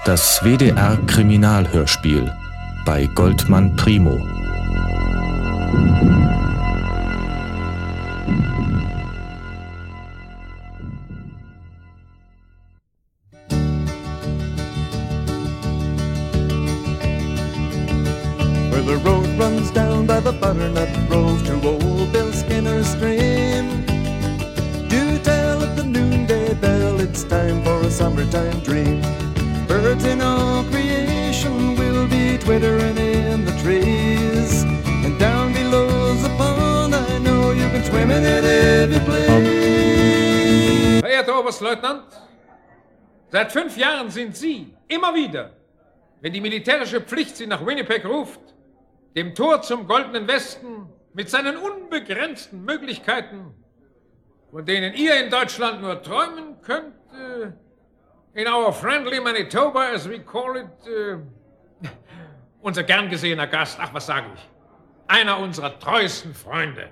Das WDR-Kriminalhörspiel bei Goldmann Primo. Where the road runs down by the butternut grove to old Bill Skinner's stream. Do tell at the noonday bell, it's time for a summertime dream. Birds in all creation will be twittering in the trees. And down below's the pond, I know you can swim in it if you please. Verehrter Oberstleutnant, seit 5 Jahren sind Sie immer wieder, wenn die militärische Pflicht Sie nach Winnipeg ruft, dem Tor zum Goldenen Westen mit seinen unbegrenzten Möglichkeiten, von denen ihr in Deutschland nur träumen könnt, in our friendly Manitoba, as we call it, unser gern gesehener Gast, ach was sage ich, einer unserer treuesten Freunde.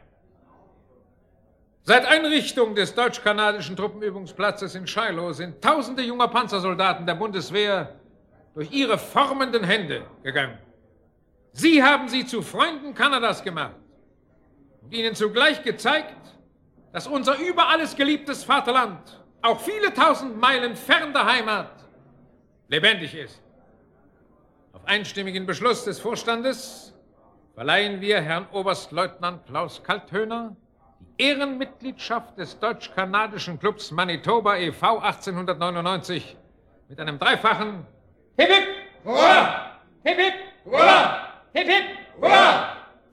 Seit Einrichtung des deutsch-kanadischen Truppenübungsplatzes in Shiloh sind tausende junger Panzersoldaten der Bundeswehr durch ihre formenden Hände gegangen. Sie haben sie zu Freunden Kanadas gemacht und ihnen zugleich gezeigt, dass unser über alles geliebtes Vaterland, auch viele tausend Meilen fern der Heimat, lebendig ist. Auf einstimmigen Beschluss des Vorstandes verleihen wir Herrn Oberstleutnant Klaus Kalthöhner die Ehrenmitgliedschaft des deutsch-kanadischen Clubs Manitoba e.V. 1899 mit einem dreifachen Hip Hip! Hurra! Hip Hip! Hurra! Hip Hip! Hurra!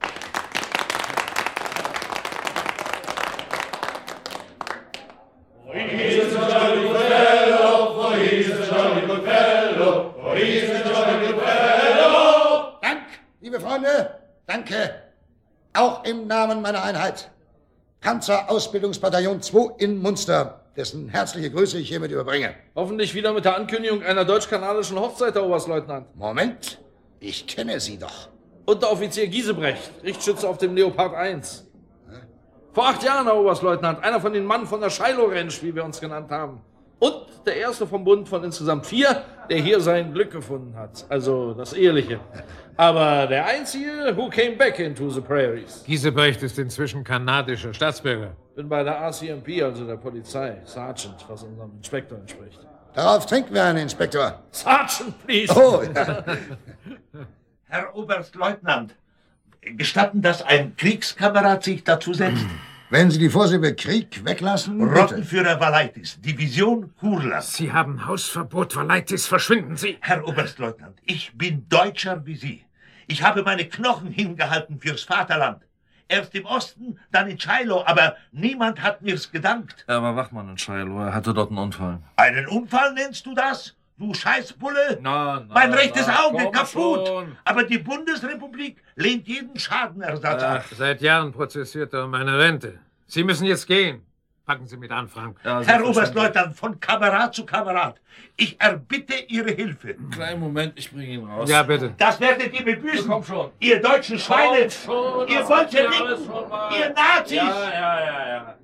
Dank, liebe Freunde, danke. Auch im Namen meiner Einheit. Panzerausbildungsbataillon 2 in Munster, dessen herzliche Grüße ich hiermit überbringe. Hoffentlich wieder mit der Ankündigung einer deutsch-kanadischen Hochzeit, Herr Oberstleutnant. Moment, ich kenne Sie doch. Unteroffizier Giesebrecht, Richtschütze auf dem Leopard 1. Vor 8 Jahren, Herr Oberstleutnant, einer von den Mann von der Shiloh-Ranch, wie wir uns genannt haben. Und der erste vom Bund von insgesamt 4, der hier sein Glück gefunden hat. Also das Eheliche. Aber der Einzige, who came back into the prairies. Giesebrecht ist inzwischen kanadischer Staatsbürger. Bin bei der RCMP, also der Polizei. Sergeant, was unserem Inspektor entspricht. Darauf trinken wir einen, Inspektor. Sergeant, please. Oh, ja. Herr Oberstleutnant, gestatten, dass ein Kriegskamerad sich dazu setzt? Wenn Sie die Vorsilbe Krieg weglassen, bitte. Rottenführer Valaitis, Division Kurland. Sie haben Hausverbot, Valaitis, verschwinden Sie! Herr Oberstleutnant, ich bin Deutscher wie Sie. Ich habe meine Knochen hingehalten fürs Vaterland. Erst im Osten, dann in Shiloh, aber niemand hat mir's gedankt. Er war Wachmann in Shiloh, er hatte dort einen Unfall. Einen Unfall nennst du das? Du Scheißbulle? Na, mein rechtes Auge kaputt. Schon. Aber die Bundesrepublik lehnt jeden Schadenersatz ab. Seit Jahren prozessiert er um meine Rente. Sie müssen jetzt gehen. Packen Sie mit an, Frank. Ja, Herr Oberstleutnant, von Kamerad zu Kamerad. Ich erbitte Ihre Hilfe. Kleinen Moment, ich bringe ihn raus. Ja, bitte. Das werdet ihr bebüßen. Komm schon. Ihr deutschen Schweine. Schon, Ihr das Bolschewiken. habt ihr alles schon mal. Ihr Nazis. Ja.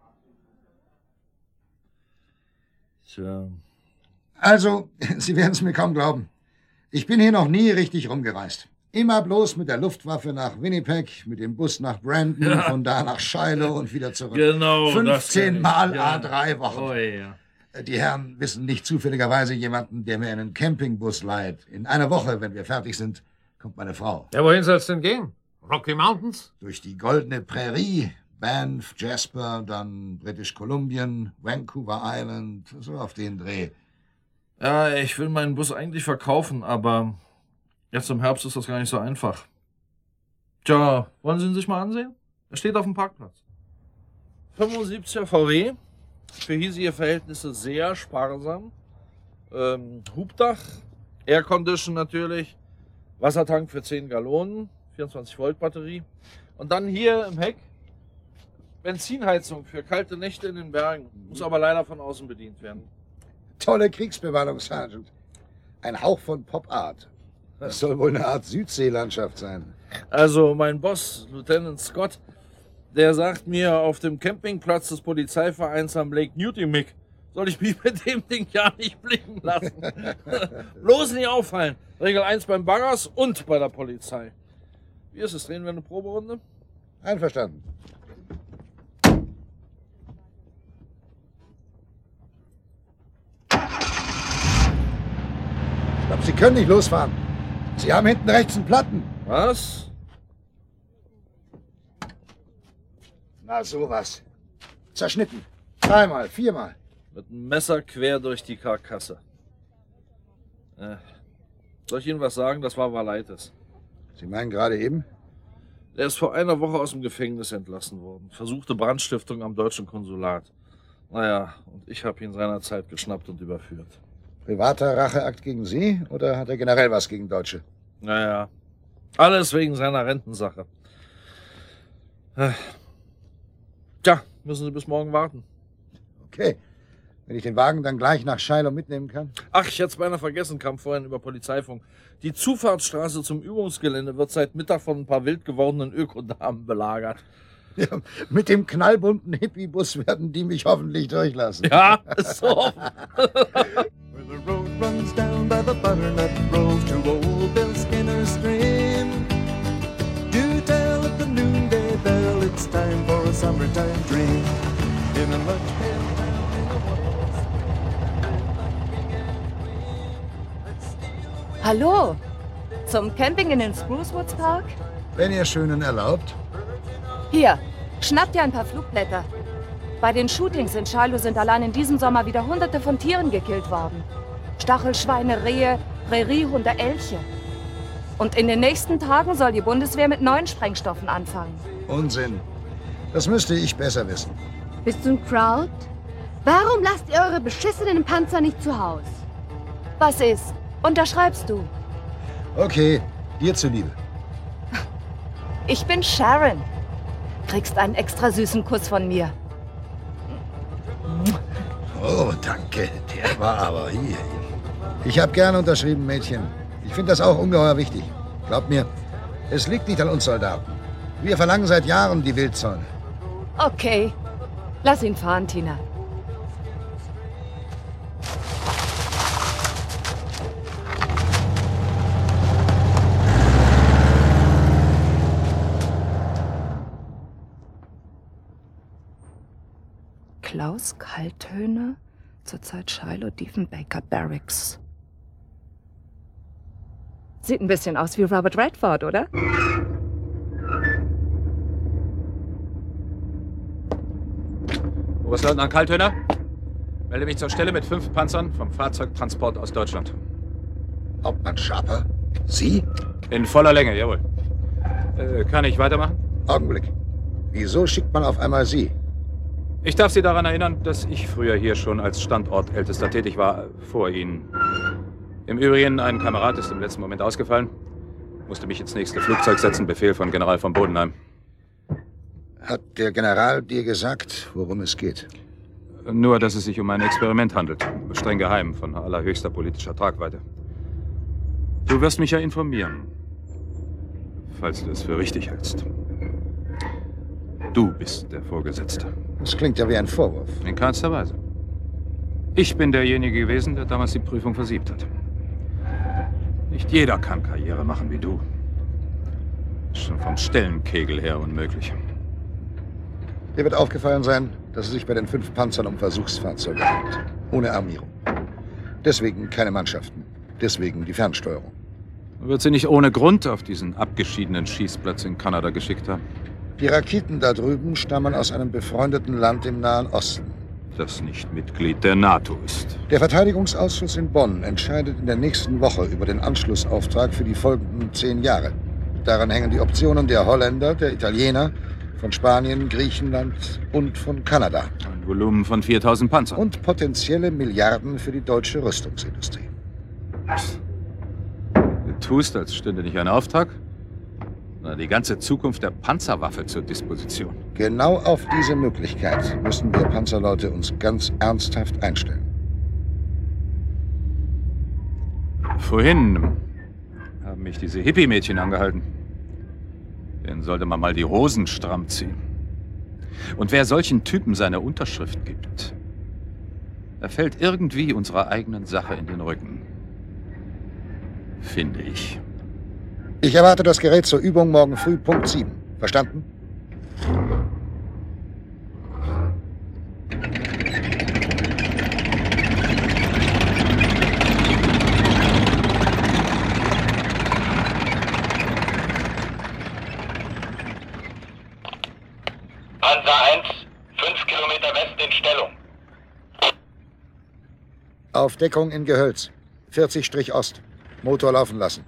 Tja. Also, Sie werden es mir kaum glauben. Ich bin hier noch nie richtig rumgereist. Immer bloß mit der Luftwaffe nach Winnipeg, mit dem Bus nach Brandon, von da nach Shiloh und wieder zurück. Genau. 15 Mal A3 Wochen. Oh, ja. Die Herren wissen nicht zufälligerweise jemanden, der mir einen Campingbus leiht. In einer Woche, wenn wir fertig sind, kommt meine Frau. Ja, wohin soll's denn gehen? Rocky Mountains? Durch die Goldene Prärie, Banff, Jasper, dann British Columbia, Vancouver Island, so auf den Dreh. Ja, ich will meinen Bus eigentlich verkaufen, aber jetzt im Herbst ist das gar nicht so einfach. Tja, wollen Sie ihn sich mal ansehen? Er steht auf dem Parkplatz. 75er VW, für hiesige Verhältnisse sehr sparsam. Hubdach, Aircondition natürlich, Wassertank für 10 Gallonen, 24 Volt Batterie. Und dann hier im Heck Benzinheizung für kalte Nächte in den Bergen. Muss aber leider von außen bedient werden. Tolle Kriegsbemalung, Sergeant. Ein Hauch von Pop-Art. Das soll wohl eine Art Südseelandschaft sein. Also mein Boss, Lieutenant Scott, der sagt mir, auf dem Campingplatz des Polizeivereins am Lake Nutimic soll ich mich mit dem Ding ja nicht blicken lassen. Bloß nicht auffallen. Regel 1 beim Baggers und bei der Polizei. Wie ist es? Drehen wir eine Proberunde? Einverstanden. Ich glaube, Sie können nicht losfahren. Sie haben hinten rechts einen Platten. Was? Na, sowas. Zerschnitten. 3-mal, 4-mal. Mit einem Messer quer durch die Karkasse. Soll ich Ihnen was sagen? Das war Valaitis. Sie meinen gerade eben? Der ist vor einer Woche aus dem Gefängnis entlassen worden. Versuchte Brandstiftung am deutschen Konsulat. Naja, und ich habe ihn seinerzeit geschnappt und überführt. Privater Racheakt gegen Sie oder hat er generell was gegen Deutsche? Naja, alles wegen seiner Rentensache. Tja, müssen Sie bis morgen warten. Okay. Wenn ich den Wagen dann gleich nach Shiloh mitnehmen kann? Ach, ich hätte es beinahe vergessen, kam vorhin über Polizeifunk. Die Zufahrtsstraße zum Übungsgelände wird seit Mittag von ein paar wild gewordenen Ökodamen belagert. Ja, mit dem knallbunten Hippie-Bus werden die mich hoffentlich durchlassen. Ja, ist so. Where the road runs down by the butternut grove to old Bill Skinner's stream. Do tell at the noonday bell it's time for a summertime dream. In a lunch pail down in a Hallo, zum Camping in den Spruce Woods Park? Wenn ihr Schönen erlaubt. Hier, schnappt ihr ein paar Flugblätter. Bei den Shootings in Shiloh sind allein in diesem Sommer wieder Hunderte von Tieren gekillt worden. Stachelschweine, Rehe, Präriehunde, Elche. Und in den nächsten Tagen soll die Bundeswehr mit neuen Sprengstoffen anfangen. Unsinn. Das müsste ich besser wissen. Bist du ein Crowd? Warum lasst ihr eure beschissenen Panzer nicht zu Hause? Was ist? Unterschreibst du? Okay, dir zuliebe. Ich bin Sharon. Kriegst einen extra süßen Kuss von mir. Oh, danke. Der war aber hier. Ich habe gern unterschrieben, Mädchen. Ich finde das auch ungeheuer wichtig. Glaubt mir, es liegt nicht an uns Soldaten. Wir verlangen seit Jahren die Wildzäune. Okay, lass ihn fahren, Tina. Klaus Kalthöhne, zurzeit Shiloh Diefenbaker Barracks. Sieht ein bisschen aus wie Robert Redford, oder? Oberstleutnant Kalthöhner, melde mich zur Stelle mit 5 Panzern vom Fahrzeugtransport aus Deutschland. Hauptmann Schaper? Sie? In voller Länge, jawohl. Kann ich weitermachen? Augenblick. Wieso schickt man auf einmal Sie? Ich darf Sie daran erinnern, dass ich früher hier schon als Standortältester tätig war, vor Ihnen. Im Übrigen, ein Kamerad ist im letzten Moment ausgefallen. Musste mich ins nächste Flugzeug setzen, Befehl von General von Bodenheim. Hat der General dir gesagt, worum es geht? Nur, dass es sich um ein Experiment handelt. Streng geheim, von allerhöchster politischer Tragweite. Du wirst mich ja informieren, falls du es für richtig hältst. Du bist der Vorgesetzte. Das klingt ja wie ein Vorwurf. In keinster Weise. Ich bin derjenige gewesen, der damals die Prüfung versiebt hat. Nicht jeder kann Karriere machen wie du. Schon vom Stellenkegel her unmöglich. Dir wird aufgefallen sein, dass es sich bei den 5 Panzern um Versuchsfahrzeuge handelt. Ohne Armierung. Deswegen keine Mannschaften. Deswegen die Fernsteuerung. Man wird sie nicht ohne Grund auf diesen abgeschiedenen Schießplatz in Kanada geschickt haben. Die Raketen da drüben stammen aus einem befreundeten Land im Nahen Osten. Das nicht Mitglied der NATO ist. Der Verteidigungsausschuss in Bonn entscheidet in der nächsten Woche über den Anschlussauftrag für die folgenden 10 Jahre. Daran hängen die Optionen der Holländer, der Italiener, von Spanien, Griechenland und von Kanada. Ein Volumen von 4000 Panzern. Und potenzielle Milliarden für die deutsche Rüstungsindustrie. Du tust, als stünde nicht ein Auftrag. Na, die ganze Zukunft der Panzerwaffe zur Disposition. Genau auf diese Möglichkeit müssen wir Panzerleute uns ganz ernsthaft einstellen. Vorhin haben mich diese Hippie-Mädchen angehalten. Denen sollte man mal die Hosen stramm ziehen. Und wer solchen Typen seine Unterschrift gibt, Er fällt irgendwie unserer eigenen Sache in den Rücken. Finde ich. Ich erwarte das Gerät zur Übung morgen früh Punkt 7. Verstanden? Panzer 1, 5 Kilometer West in Stellung. Auf Deckung in Gehölz. 40-Ost. Motor laufen lassen.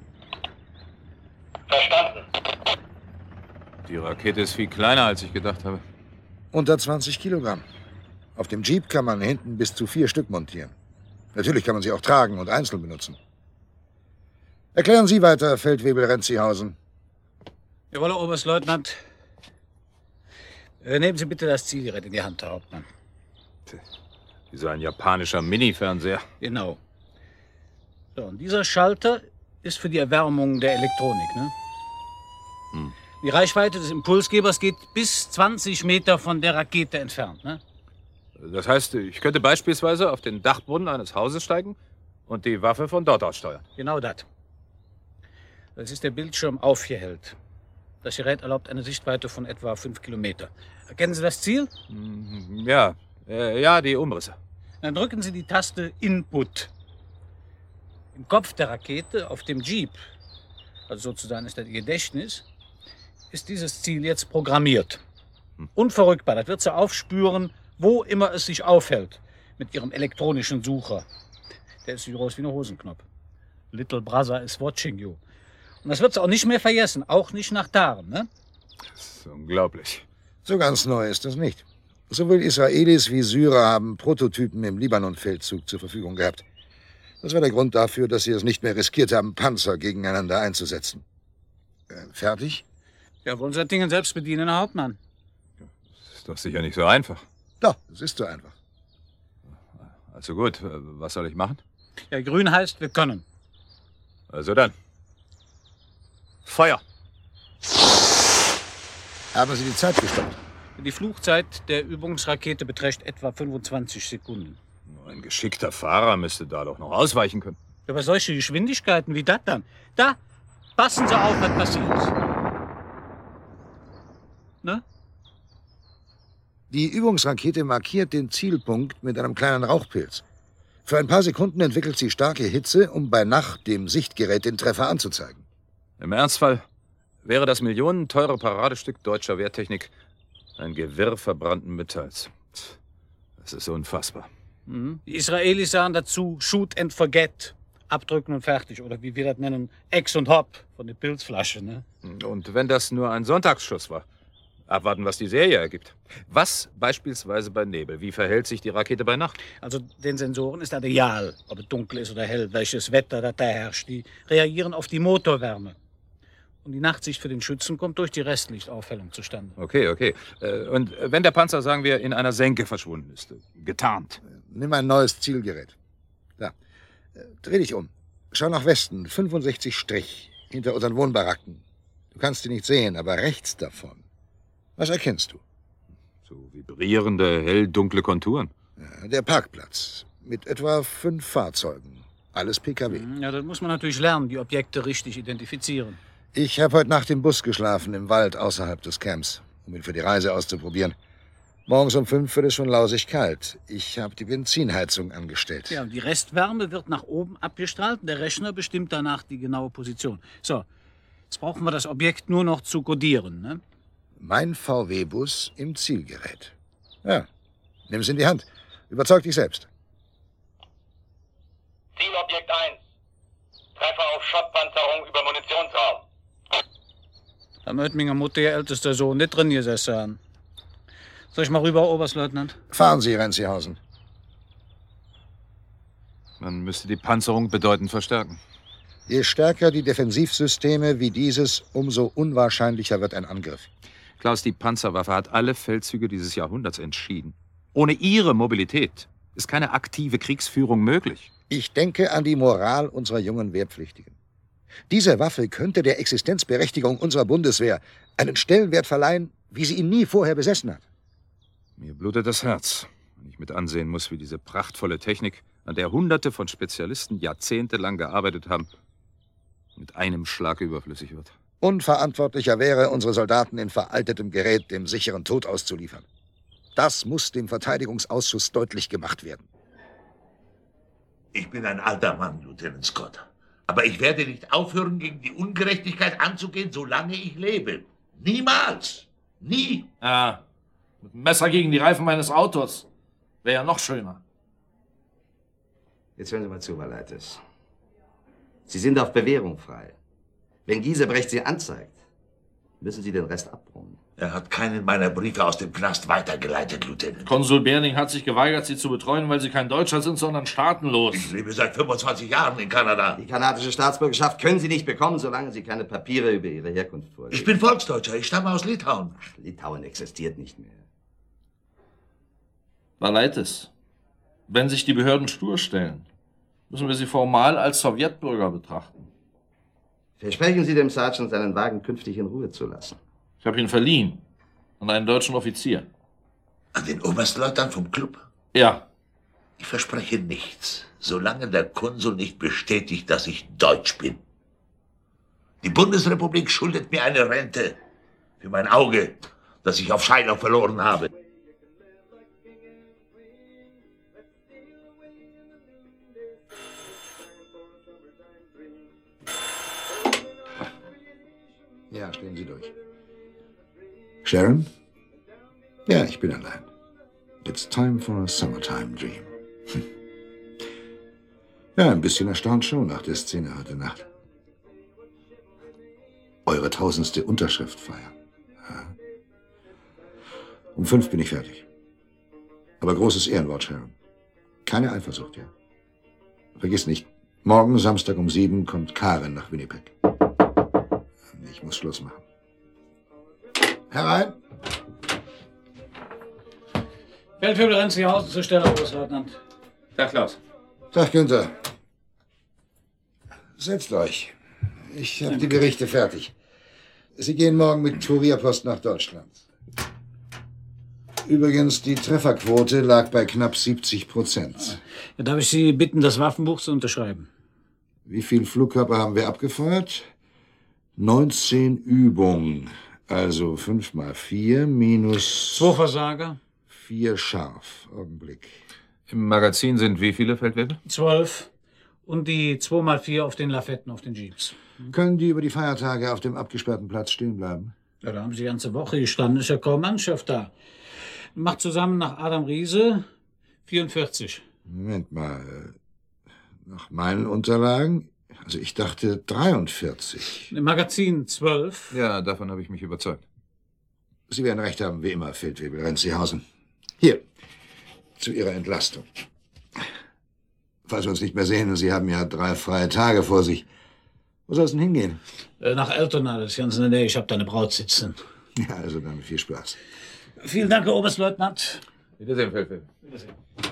Verstanden. Die Rakete ist viel kleiner, als ich gedacht habe. Unter 20 Kilogramm. Auf dem Jeep kann man hinten bis zu 4 Stück montieren. Natürlich kann man sie auch tragen und einzeln benutzen. Erklären Sie weiter, Feldwebel Renzihausen. Jawohl, Oberstleutnant. Nehmen Sie bitte das Zielgerät in die Hand, Herr Hauptmann. Wie so ein japanischer Mini-Fernseher. Genau. So, und dieser Schalter ist für die Erwärmung der Elektronik, ne? Die Reichweite des Impulsgebers geht bis 20 Meter von der Rakete entfernt, ne? Das heißt, ich könnte beispielsweise auf den Dachboden eines Hauses steigen und die Waffe von dort aus steuern. Genau das. Das ist der Bildschirm aufgehellt. Das Gerät erlaubt eine Sichtweite von etwa 5 Kilometer. Erkennen Sie das Ziel? Ja, die Umrisse. Dann drücken Sie die Taste Input. Im Kopf der Rakete, auf dem Jeep, also sozusagen ist das Ihr Gedächtnis, ist dieses Ziel jetzt programmiert. Unverrückbar, das wird sie aufspüren, wo immer es sich aufhält, mit Ihrem elektronischen Sucher. Der ist so groß wie eine Hosenknopf. Little Brother is watching you. Und das wird sie auch nicht mehr vergessen, auch nicht nach Tagen, ne? Das ist unglaublich. So ganz neu ist das nicht. Sowohl Israelis wie Syrer haben Prototypen im Libanon-Feldzug zur Verfügung gehabt. Das war der Grund dafür, dass sie es nicht mehr riskiert haben, Panzer gegeneinander einzusetzen. Fertig? Ja, wollen Sie das Ding selbst bedienen, Herr Hauptmann? Das ist doch sicher nicht so einfach. Doch, es ist so einfach. Also gut, was soll ich machen? Ja, grün heißt, wir können. Also dann. Feuer! Haben Sie die Zeit gestoppt? Die Flugzeit der Übungsrakete beträgt etwa 25 Sekunden. Ein geschickter Fahrer müsste da doch noch ausweichen können. Ja, bei solchen Geschwindigkeiten wie das dann. Da, passen Sie auf, was passiert. Ne? Die Übungsrakete markiert den Zielpunkt mit einem kleinen Rauchpilz. Für ein paar Sekunden entwickelt sie starke Hitze, um bei Nacht dem Sichtgerät den Treffer anzuzeigen. Im Ernstfall wäre das millionenteure Paradestück deutscher Wehrtechnik ein Gewirr verbrannten Metalls. Das ist unfassbar. Die Israelis sagen dazu Shoot and Forget. Abdrücken und fertig. Oder wie wir das nennen, Ex und Hop von der Pilzflasche. Ne? Und wenn das nur ein Sonntagsschuss war? Abwarten, was die Serie ergibt. Was beispielsweise bei Nebel? Wie verhält sich die Rakete bei Nacht? Also den Sensoren ist das egal, ob es dunkel ist oder hell, welches Wetter da herrscht. Die reagieren auf die Motorwärme. Und die Nachtsicht für den Schützen kommt durch die Restlichtaufhellung zustande. Okay. Und wenn der Panzer, sagen wir, in einer Senke verschwunden ist, getarnt? Nimm ein neues Zielgerät. Da. Dreh dich um. Schau nach Westen, 65 Strich, hinter unseren Wohnbaracken. Du kannst die nicht sehen, aber rechts davon. Was erkennst du? So vibrierende, hell-dunkle Konturen. Ja, der Parkplatz. Mit etwa 5 Fahrzeugen. Alles PKW. Ja, das muss man natürlich lernen, die Objekte richtig identifizieren. Ich habe heute Nacht im Bus geschlafen, im Wald außerhalb des Camps, um ihn für die Reise auszuprobieren. Morgens um 5 wird es schon lausig kalt. Ich habe die Benzinheizung angestellt. Ja, und die Restwärme wird nach oben abgestrahlt. Der Rechner bestimmt danach die genaue Position. So, jetzt brauchen wir das Objekt nur noch zu kodieren, ne? Mein VW-Bus im Zielgerät. Ja, nimm es in die Hand. Überzeug dich selbst. Zielobjekt 1. Treffer auf Schottpanzerung über Munitionsraum. Da möchte meine Mutter, ihr ältester Sohn, nicht drin gesessen haben. Soll ich mal rüber, Oberstleutnant? Fahren Sie, Renzihausen. Man müsste die Panzerung bedeutend verstärken. Je stärker die Defensivsysteme wie dieses, umso unwahrscheinlicher wird ein Angriff. Klaus, die Panzerwaffe hat alle Feldzüge dieses Jahrhunderts entschieden. Ohne ihre Mobilität ist keine aktive Kriegsführung möglich. Ich denke an die Moral unserer jungen Wehrpflichtigen. Diese Waffe könnte der Existenzberechtigung unserer Bundeswehr einen Stellenwert verleihen, wie sie ihn nie vorher besessen hat. Mir blutet das Herz, wenn Wenn ich mit ansehen muss, wie diese prachtvolle Technik, an der Hunderte von Spezialisten jahrzehntelang gearbeitet haben, mit einem Schlag überflüssig wird. Unverantwortlicher wäre, unsere Soldaten in veraltetem Gerät dem sicheren Tod auszuliefern. Das muss dem Verteidigungsausschuss deutlich gemacht werden. Ich bin ein alter Mann, Lieutenant Scott. Aber ich werde nicht aufhören, gegen die Ungerechtigkeit anzugehen, solange ich lebe. Niemals. Nie. Ja, mit dem Messer gegen die Reifen meines Autos. Wäre ja noch schöner. Jetzt hören Sie mal zu, Valaitis. Sie sind auf Bewährung frei. Wenn Giesebrecht Sie anzeigt, müssen Sie den Rest abbrummen. Er hat keinen meiner Briefe aus dem Knast weitergeleitet, Lieutenant. Konsul Berning hat sich geweigert, Sie zu betreuen, weil Sie kein Deutscher sind, sondern staatenlos. Ich lebe seit 25 Jahren in Kanada. Die kanadische Staatsbürgerschaft können Sie nicht bekommen, solange Sie keine Papiere über Ihre Herkunft vorlegen. Ich bin Volksdeutscher, ich stamme aus Litauen. Ach, Litauen existiert nicht mehr. Valaitis, wenn sich die Behörden stur stellen, müssen wir Sie formal als Sowjetbürger betrachten. Versprechen Sie dem Sergeant, seinen Wagen künftig in Ruhe zu lassen. Ich habe ihn verliehen. An einen deutschen Offizier. An den Oberstleutnant vom Club? Ja. Ich verspreche nichts, solange der Konsul nicht bestätigt, dass ich Deutsch bin. Die Bundesrepublik schuldet mir eine Rente für mein Auge, das ich auf Shiloh verloren habe. Ja, stehen Sie durch. Sharon? Ja, ich bin allein. It's time for a summertime dream. Ja, ein bisschen erstaunt schon nach der Szene heute Nacht. Eure 1000. Unterschriftfeier. Ja. Um 5 bin ich fertig. Aber großes Ehrenwort, Sharon. Keine Eifersucht, ja. Vergiss nicht, morgen Samstag um 7 kommt Karen nach Winnipeg. Ich muss Schluss machen. Herein! Feldwebel Renzihausen zur Stelle, Oberstleutnant. Tag, Klaus. Tag, Günther. Setzt euch. Ich habe die Berichte fertig. Sie gehen morgen mit Kurierpost nach Deutschland. Übrigens, die Trefferquote lag bei knapp 70%. Ja, darf ich Sie bitten, das Waffenbuch zu unterschreiben? Wie viele Flugkörper haben wir abgefeuert? 19 Übungen. Also 5 mal 4 minus... 2 Versager. 4 scharf. Augenblick. Im Magazin sind wie viele Feldwebel? 12. Und die 2 mal 4 auf den Lafetten, auf den Jeeps. Können die über die Feiertage auf dem abgesperrten Platz stehen bleiben? Ja, da haben Sie die ganze Woche gestanden. Ist ja kaum Mannschaft da. Macht zusammen nach Adam Riese 44. Moment mal. Nach meinen Unterlagen... Also ich dachte 43. Im Magazin 12. Ja, davon habe ich mich überzeugt. Sie werden recht haben, wie immer, Feldwebel Renzihausen. Hier, zu Ihrer Entlastung. Falls wir uns nicht mehr sehen, Sie haben ja 3 freie Tage vor sich. Wo soll es denn hingehen? Nach Altona, das ist ganz in der Nähe. Ich habe da eine Braut sitzen. Ja, also dann viel Spaß. Vielen Dank, Herr Oberstleutnant. Wiedersehen, Feldwebel. Wiedersehen.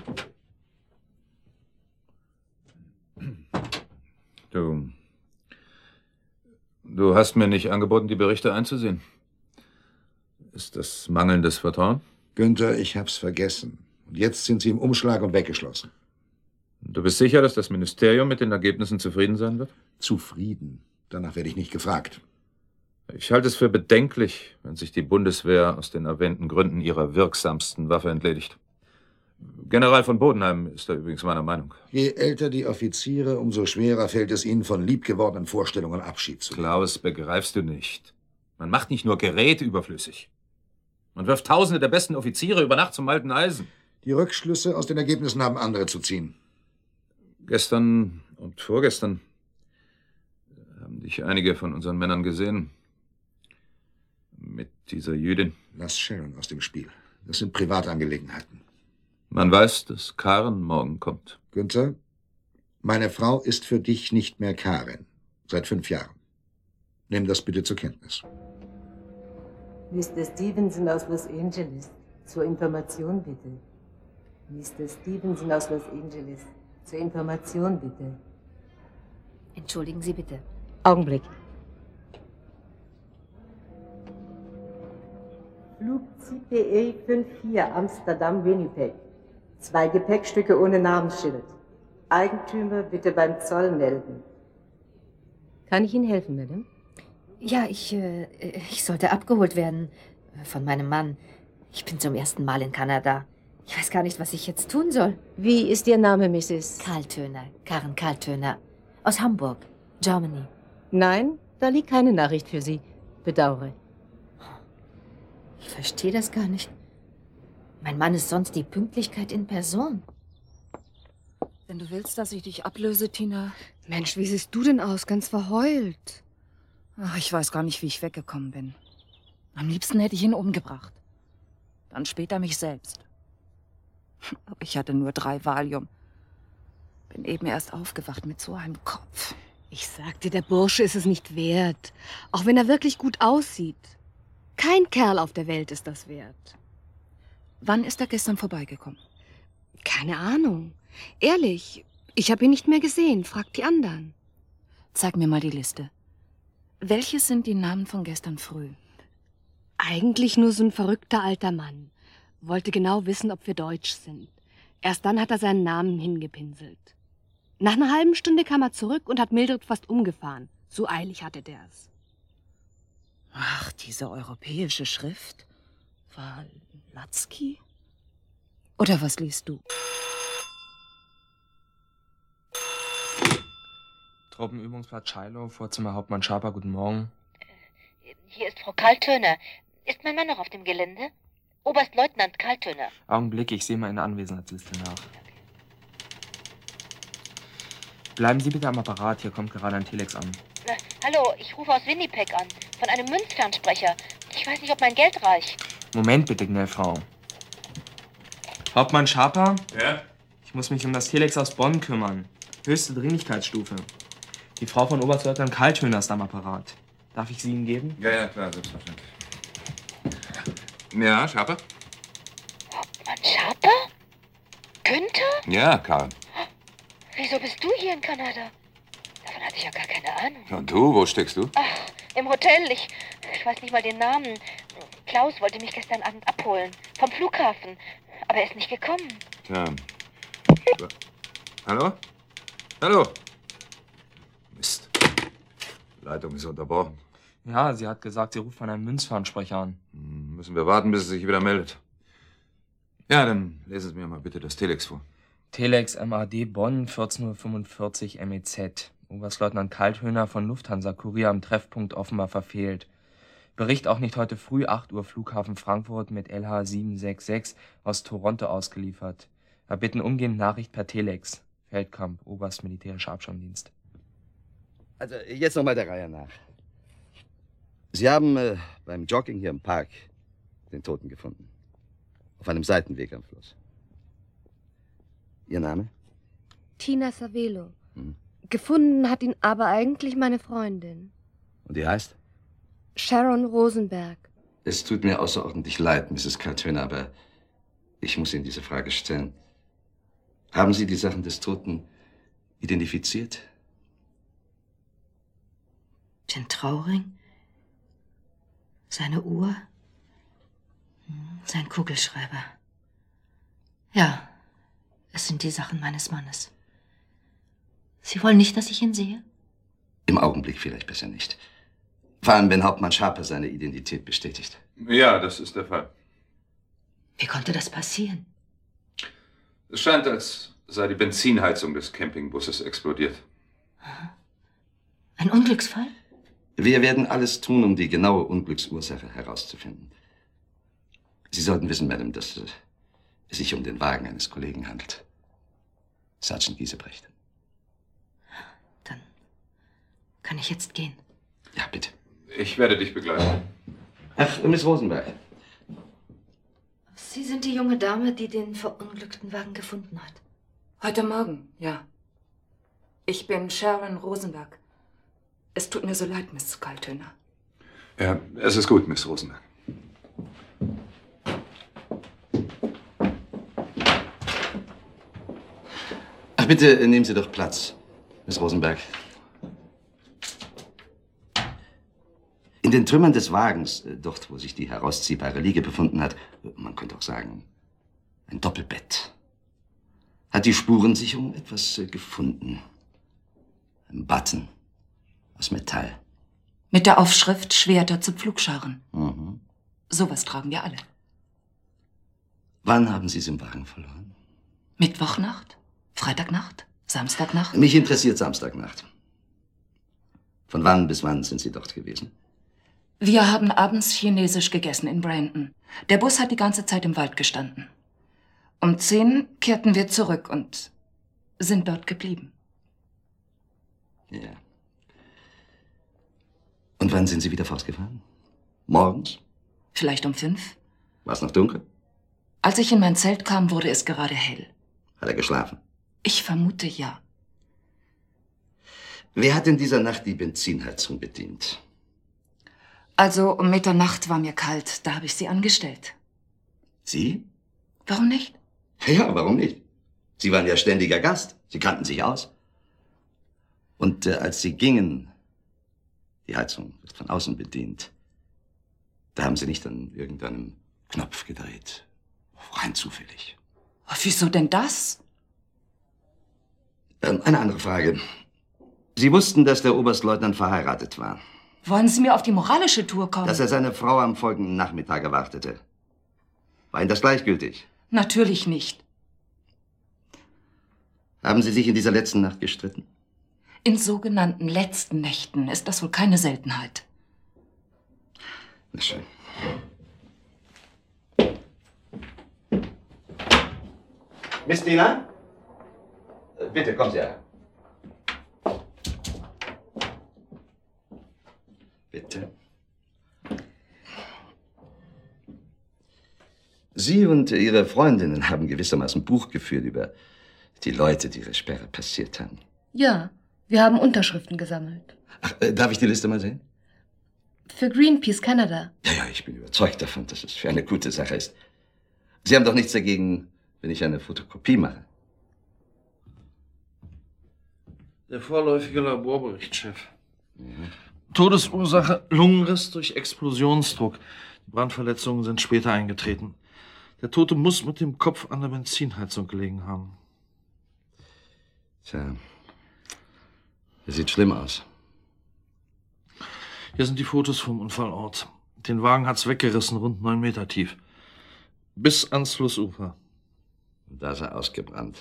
Du hast mir nicht angeboten, die Berichte einzusehen. Ist das mangelndes Vertrauen? Günther, ich hab's vergessen. Und jetzt sind Sie im Umschlag und weggeschlossen. Du bist sicher, dass das Ministerium mit den Ergebnissen zufrieden sein wird? Zufrieden. Danach werde ich nicht gefragt. Ich halte es für bedenklich, wenn sich die Bundeswehr aus den erwähnten Gründen ihrer wirksamsten Waffe entledigt. General von Bodenheim ist da übrigens meiner Meinung. Je älter die Offiziere, umso schwerer fällt es ihnen, von liebgewordenen Vorstellungen Abschied zu nehmen. Klaus, begreifst du nicht. Man macht nicht nur Geräte überflüssig. Man wirft Tausende der besten Offiziere über Nacht zum alten Eisen. Die Rückschlüsse aus den Ergebnissen haben andere zu ziehen. Gestern und vorgestern haben dich einige von unseren Männern gesehen. Mit dieser Jüdin. Lass Sharon aus dem Spiel. Das sind Privatangelegenheiten. Man weiß, dass Karen morgen kommt. Günther, meine Frau ist für dich nicht mehr Karen. Seit 5 Jahren. Nimm das bitte zur Kenntnis. Mr. Stevenson aus Los Angeles. Zur Information bitte. Mr. Stevenson aus Los Angeles. Zur Information bitte. Entschuldigen Sie bitte. Augenblick. Flug CPA 54 Amsterdam-Winnipeg. 2 Gepäckstücke ohne Namensschild. Eigentümer bitte beim Zoll melden. Kann ich Ihnen helfen, Madame? Ja, ich sollte abgeholt werden von meinem Mann. Ich bin zum ersten Mal in Kanada. Ich weiß gar nicht, was ich jetzt tun soll. Wie ist Ihr Name, Mrs.? Kaltöner, Karen Kaltöner. Aus Hamburg, Germany. Nein, da liegt keine Nachricht für Sie. Bedauere. Ich verstehe das gar nicht. Mein Mann ist sonst die Pünktlichkeit in Person. Wenn du willst, dass ich dich ablöse, Tina. Mensch, wie siehst du denn aus? Ganz verheult. Ach, ich weiß gar nicht, wie ich weggekommen bin. Am liebsten hätte ich ihn umgebracht. Dann später mich selbst. Aber ich hatte nur 3 Valium. Bin eben erst aufgewacht mit so einem Kopf. Ich sag dir, der Bursche ist es nicht wert. Auch wenn er wirklich gut aussieht. Kein Kerl auf der Welt ist das wert. Wann ist er gestern vorbeigekommen? Keine Ahnung. Ehrlich, ich habe ihn nicht mehr gesehen. Frag die anderen. Zeig mir mal die Liste. Welche sind die Namen von gestern früh? Eigentlich nur so ein verrückter alter Mann. Wollte genau wissen, ob wir deutsch sind. Erst dann hat er seinen Namen hingepinselt. Nach einer halben Stunde kam er zurück und hat Mildred fast umgefahren. So eilig hatte der's. Ach, diese europäische Schrift. War Latzki? Oder was liest du? Truppenübungsplatz Shiloh, Vorzimmer Hauptmann Schaper, guten Morgen. Hier ist Frau Kaltöner. Ist mein Mann noch auf dem Gelände? Oberstleutnant Kaltöner. Augenblick, ich sehe mal in der Anwesenheitsliste nach. Bleiben Sie bitte am Apparat, hier kommt gerade ein Telex an. Hallo, ich rufe aus Winnipeg an, von einem Münzfernsprecher. Ich weiß nicht, ob mein Geld reicht. Moment bitte, Gnällfrau. Hauptmann Schaper? Ja? Ich muss mich um das Telex aus Bonn kümmern. Höchste Dringlichkeitsstufe. Die Frau von Oberstleutnant Kaltöner ist am Apparat. Darf ich sie Ihnen geben? Ja, klar, selbstverständlich. Ja, Schaper? Hauptmann Schaper? Günther? Ja, Karen. Wieso bist du hier in Kanada? Davon hatte ich ja gar keine Ahnung. Und du, wo steckst du? Ach, im Hotel. Ich weiß nicht mal den Namen. Klaus wollte mich gestern Abend abholen. Vom Flughafen. Aber er ist nicht gekommen. Tja. Hallo? Hallo? Mist. Die Leitung ist unterbrochen. Ja, sie hat gesagt, sie ruft von einem Münzfernsprecher an. Müssen wir warten, bis sie sich wieder meldet. Ja, dann lesen Sie mir mal bitte das Telex vor. Telex MAD Bonn, 14:45 Uhr MEZ. Oberstleutnant Kaltöner von Lufthansa Kurier am Treffpunkt offenbar verfehlt. Bericht auch nicht heute früh 8 Uhr Flughafen Frankfurt mit LH 766 aus Toronto ausgeliefert. Erbitten umgehend Nachricht per Telex. Feldkamp, Oberstmilitärischer Abschirmdienst. Also jetzt noch mal der Reihe nach. Sie haben beim Jogging hier im Park den Toten gefunden. Auf einem Seitenweg am Fluss. Ihr Name? Tina Savelo. Gefunden hat ihn aber eigentlich meine Freundin. Und die heißt? Sharon Rosenberg. Es tut mir außerordentlich leid, Mrs. Kaltöner, aber ich muss Ihnen diese Frage stellen. Haben Sie die Sachen des Toten identifiziert? Den Trauring? Seine Uhr? Sein Kugelschreiber. Ja, es sind die Sachen meines Mannes. Sie wollen nicht, dass ich ihn sehe? Im Augenblick vielleicht besser nicht. Vor allem, wenn Hauptmann Schaper seine Identität bestätigt. Ja, das ist der Fall. Wie konnte das passieren? Es scheint, als sei die Benzinheizung des Campingbusses explodiert. Ein Unglücksfall? Wir werden alles tun, um die genaue Unglücksursache herauszufinden. Sie sollten wissen, Madame, dass es sich um den Wagen eines Kollegen handelt. Sergeant Giesebrecht. Dann kann ich jetzt gehen. Ja, bitte. Ich werde dich begleiten. Ach, Miss Rosenberg. Sie sind die junge Dame, die den verunglückten Wagen gefunden hat. Heute Morgen, ja. Ich bin Sharon Rosenberg. Es tut mir so leid, Miss Kaltöner. Ja, es ist gut, Miss Rosenberg. Ach, bitte nehmen Sie doch Platz, Miss Rosenberg. In den Trümmern des Wagens, dort, wo sich die herausziehbare Liege befunden hat, man könnte auch sagen, ein Doppelbett. hat die Spurensicherung etwas gefunden. Ein Button aus Metall. Mit der Aufschrift Schwerter zu Pflugscharen. Mhm. Sowas tragen wir alle. Wann haben Sie es im Wagen verloren? Mittwochnacht? Freitagnacht? Samstagnacht? Mich interessiert Samstagnacht. Von wann bis wann sind Sie dort gewesen? Wir haben abends chinesisch gegessen in Brandon. Der Bus hat die ganze Zeit im Wald gestanden. Um 10 kehrten wir zurück und sind dort geblieben. Ja. Und wann sind Sie wieder fortgefahren? Morgens? Vielleicht um 5. War es noch dunkel? Als ich in mein Zelt kam, wurde es gerade hell. Hat er geschlafen? Ich vermute ja. Wer hat in dieser Nacht die Benzinheizung bedient? Also um Mitternacht war mir kalt, da habe ich sie angestellt. Sie? Warum nicht? Ja, warum nicht? Sie waren ja ständiger Gast. Sie kannten sich aus. Und als Sie gingen, die Heizung wird von außen bedient, da haben Sie nicht an irgendeinem Knopf gedreht. Rein zufällig. Wieso denn das? Eine andere Frage. Sie wussten, dass der Oberstleutnant verheiratet war. Wollen Sie mir auf die moralische Tour kommen? Dass er seine Frau am folgenden Nachmittag erwartete. War Ihnen das gleichgültig? Natürlich nicht. Haben Sie sich in dieser letzten Nacht gestritten? In sogenannten letzten Nächten ist das wohl keine Seltenheit. Na schön. Miss Dina? Bitte, kommen Sie her. Bitte. Sie und Ihre Freundinnen haben gewissermaßen Buch geführt über die Leute, die Ihre Sperre passiert haben. Ja, wir haben Unterschriften gesammelt. Ach, darf ich die Liste mal sehen? Für Greenpeace Canada. Ja, ich bin überzeugt davon, dass es für eine gute Sache ist. Sie haben doch nichts dagegen, wenn ich eine Fotokopie mache. Der vorläufige Laborbericht, Chef. Todesursache Lungenriss durch Explosionsdruck. Die Brandverletzungen sind später eingetreten. Der Tote muss mit dem Kopf an der Benzinheizung gelegen haben. Tja, das sieht schlimm aus. Hier sind die Fotos vom Unfallort. Den Wagen hat's weggerissen, rund 9 Meter tief. Bis ans Flussufer. Da ist er ausgebrannt.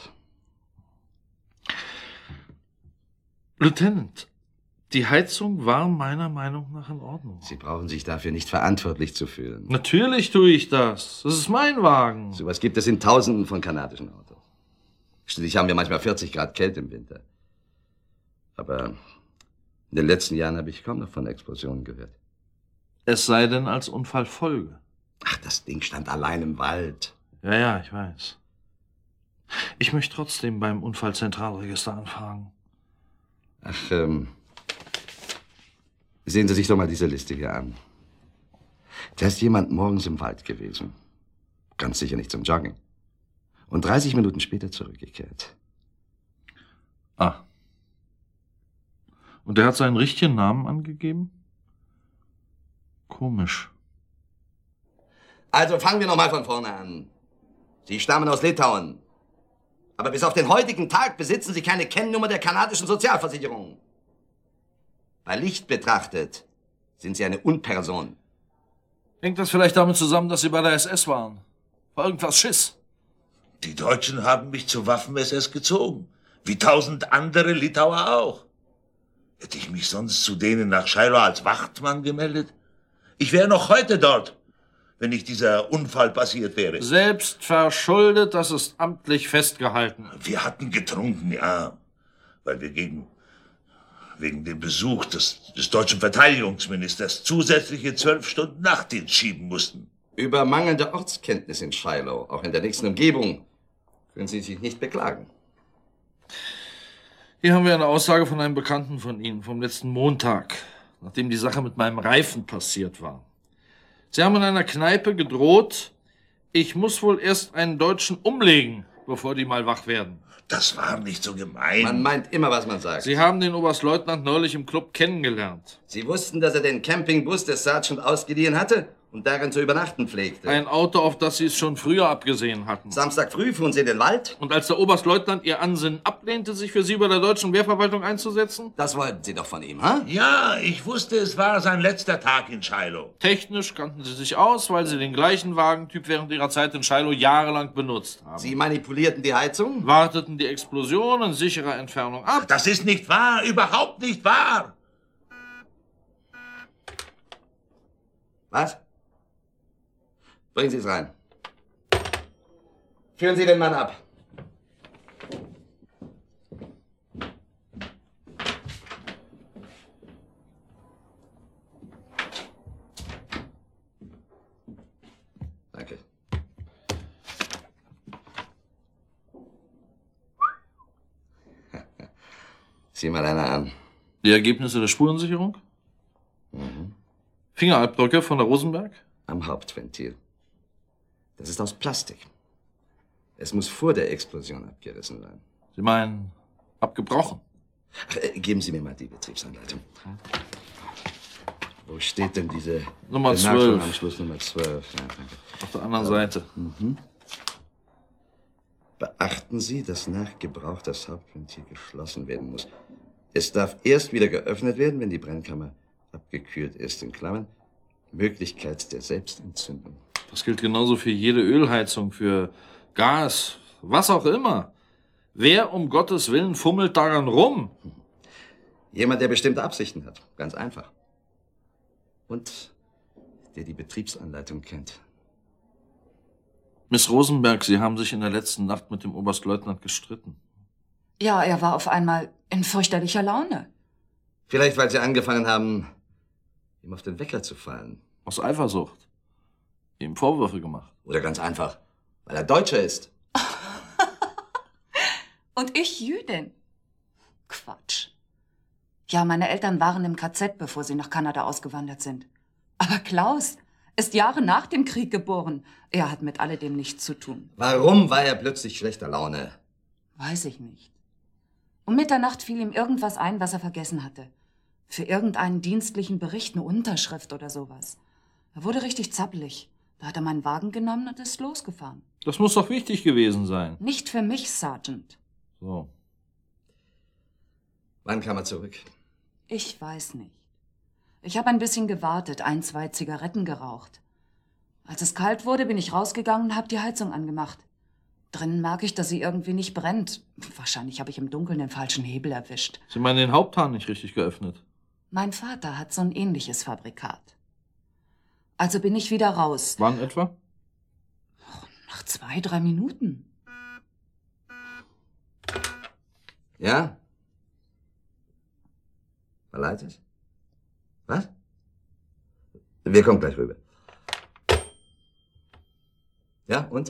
Lieutenant, die Heizung war meiner Meinung nach in Ordnung. Sie brauchen sich dafür nicht verantwortlich zu fühlen. Natürlich tue ich das. Das ist mein Wagen. Sowas gibt es in Tausenden von kanadischen Autos. Schließlich haben wir manchmal 40 Grad Kälte im Winter. Aber in den letzten Jahren habe ich kaum noch von Explosionen gehört. Es sei denn als Unfallfolge. Ach, das Ding stand allein im Wald. Ja, ich weiß. Ich möchte trotzdem beim Unfallzentralregister anfragen. Ach, sehen Sie sich doch mal diese Liste hier an. Da ist jemand morgens im Wald gewesen. Ganz sicher nicht zum Joggen. Und 30 Minuten später zurückgekehrt. Ah. Und der hat seinen richtigen Namen angegeben? Komisch. Also fangen wir noch mal von vorne an. Sie stammen aus Litauen. Aber bis auf den heutigen Tag besitzen Sie keine Kennnummer der kanadischen Sozialversicherung. Bei Licht betrachtet sind Sie eine Unperson. Hängt das vielleicht damit zusammen, dass Sie bei der SS waren? War irgendwas Schiss? Die Deutschen haben mich zur Waffen-SS gezogen. Wie 1000 andere Litauer auch. Hätte ich mich sonst zu denen nach Shiloh als Wachtmann gemeldet? Ich wäre noch heute dort, wenn nicht dieser Unfall passiert wäre. Selbst verschuldet, das ist amtlich festgehalten. Wir hatten getrunken, ja. Weil wir wegen dem Besuch des deutschen Verteidigungsministers zusätzliche 12 Stunden Nachtdienst schieben mussten. Über mangelnde Ortskenntnis in Shiloh, auch in der nächsten Umgebung, können Sie sich nicht beklagen. Hier haben wir eine Aussage von einem Bekannten von Ihnen vom letzten Montag, nachdem die Sache mit meinem Reifen passiert war. Sie haben in einer Kneipe gedroht, ich muss wohl erst einen Deutschen umlegen, bevor die mal wach werden. Das war nicht so gemein. Man meint immer, was man sagt. Sie haben den Oberstleutnant neulich im Club kennengelernt. Sie wussten, dass er den Campingbus des Sergeant ausgeliehen hatte und darin zu übernachten pflegte. Ein Auto, auf das Sie es schon früher abgesehen hatten. Samstag früh fuhren Sie in den Wald? Und als der Oberstleutnant Ihr Ansinnen ablehnte, sich für Sie bei der deutschen Wehrverwaltung einzusetzen? Das wollten Sie doch von ihm, ha? Ja, ich wusste, es war sein letzter Tag in Shiloh. Technisch kannten Sie sich aus, weil Sie den gleichen Wagentyp während Ihrer Zeit in Shiloh jahrelang benutzt haben. Sie manipulierten die Heizung? Warteten die Explosion in sicherer Entfernung ab. Das ist nicht wahr, überhaupt nicht wahr. Was? Bringen Sie es rein. Führen Sie den Mann ab. Danke. Sieh mal einer an. Die Ergebnisse der Spurensicherung? Fingerabdrücke von der Rosenberg? Am Hauptventil. Das ist aus Plastik. Es muss vor der Explosion abgerissen sein. Sie meinen, abgebrochen? Ach, geben Sie mir mal die Betriebsanleitung. Wo steht denn diese Nummer Bemerkung 12. am Schluss? Nummer 12. Ja, danke. Auf der anderen Seite. Beachten Sie, dass nach Gebrauch das Hauptventil geschlossen werden muss. Es darf erst wieder geöffnet werden, wenn die Brennkammer abgekühlt ist. In Klammern, Möglichkeit der Selbstentzündung. Das gilt genauso für jede Ölheizung, für Gas, was auch immer. Wer um Gottes Willen fummelt daran rum? Jemand, der bestimmte Absichten hat. Ganz einfach. Und der die Betriebsanleitung kennt. Miss Rosenberg, Sie haben sich in der letzten Nacht mit dem Oberstleutnant gestritten. Ja, er war auf einmal in fürchterlicher Laune. Vielleicht, weil Sie angefangen haben, ihm auf den Wecker zu fallen. Aus Eifersucht. Ihm Vorwürfe gemacht. Oder ganz einfach, weil er Deutscher ist. Und ich Jüdin. Quatsch. Ja, meine Eltern waren im KZ, bevor sie nach Kanada ausgewandert sind. Aber Klaus ist Jahre nach dem Krieg geboren. Er hat mit alledem nichts zu tun. Warum war er plötzlich schlechter Laune? Weiß ich nicht. Um Mitternacht fiel ihm irgendwas ein, was er vergessen hatte. Für irgendeinen dienstlichen Bericht, eine Unterschrift oder sowas. Er wurde richtig zappelig. Da hat er meinen Wagen genommen und ist losgefahren. Das muss doch wichtig gewesen sein. Nicht für mich, Sergeant. So. Wann kam er zurück? Ich weiß nicht. Ich habe ein bisschen gewartet, 1, 2 Zigaretten geraucht. Als es kalt wurde, bin ich rausgegangen und habe die Heizung angemacht. Drinnen merke ich, dass sie irgendwie nicht brennt. Wahrscheinlich habe ich im Dunkeln den falschen Hebel erwischt. Sie meinen den Haupthahn nicht richtig geöffnet? Mein Vater hat so ein ähnliches Fabrikat. Also bin ich wieder raus. Wann etwa? Nach 2, 3 Minuten. Ja? Verleitet? Was? Wir kommen gleich rüber. Ja, und?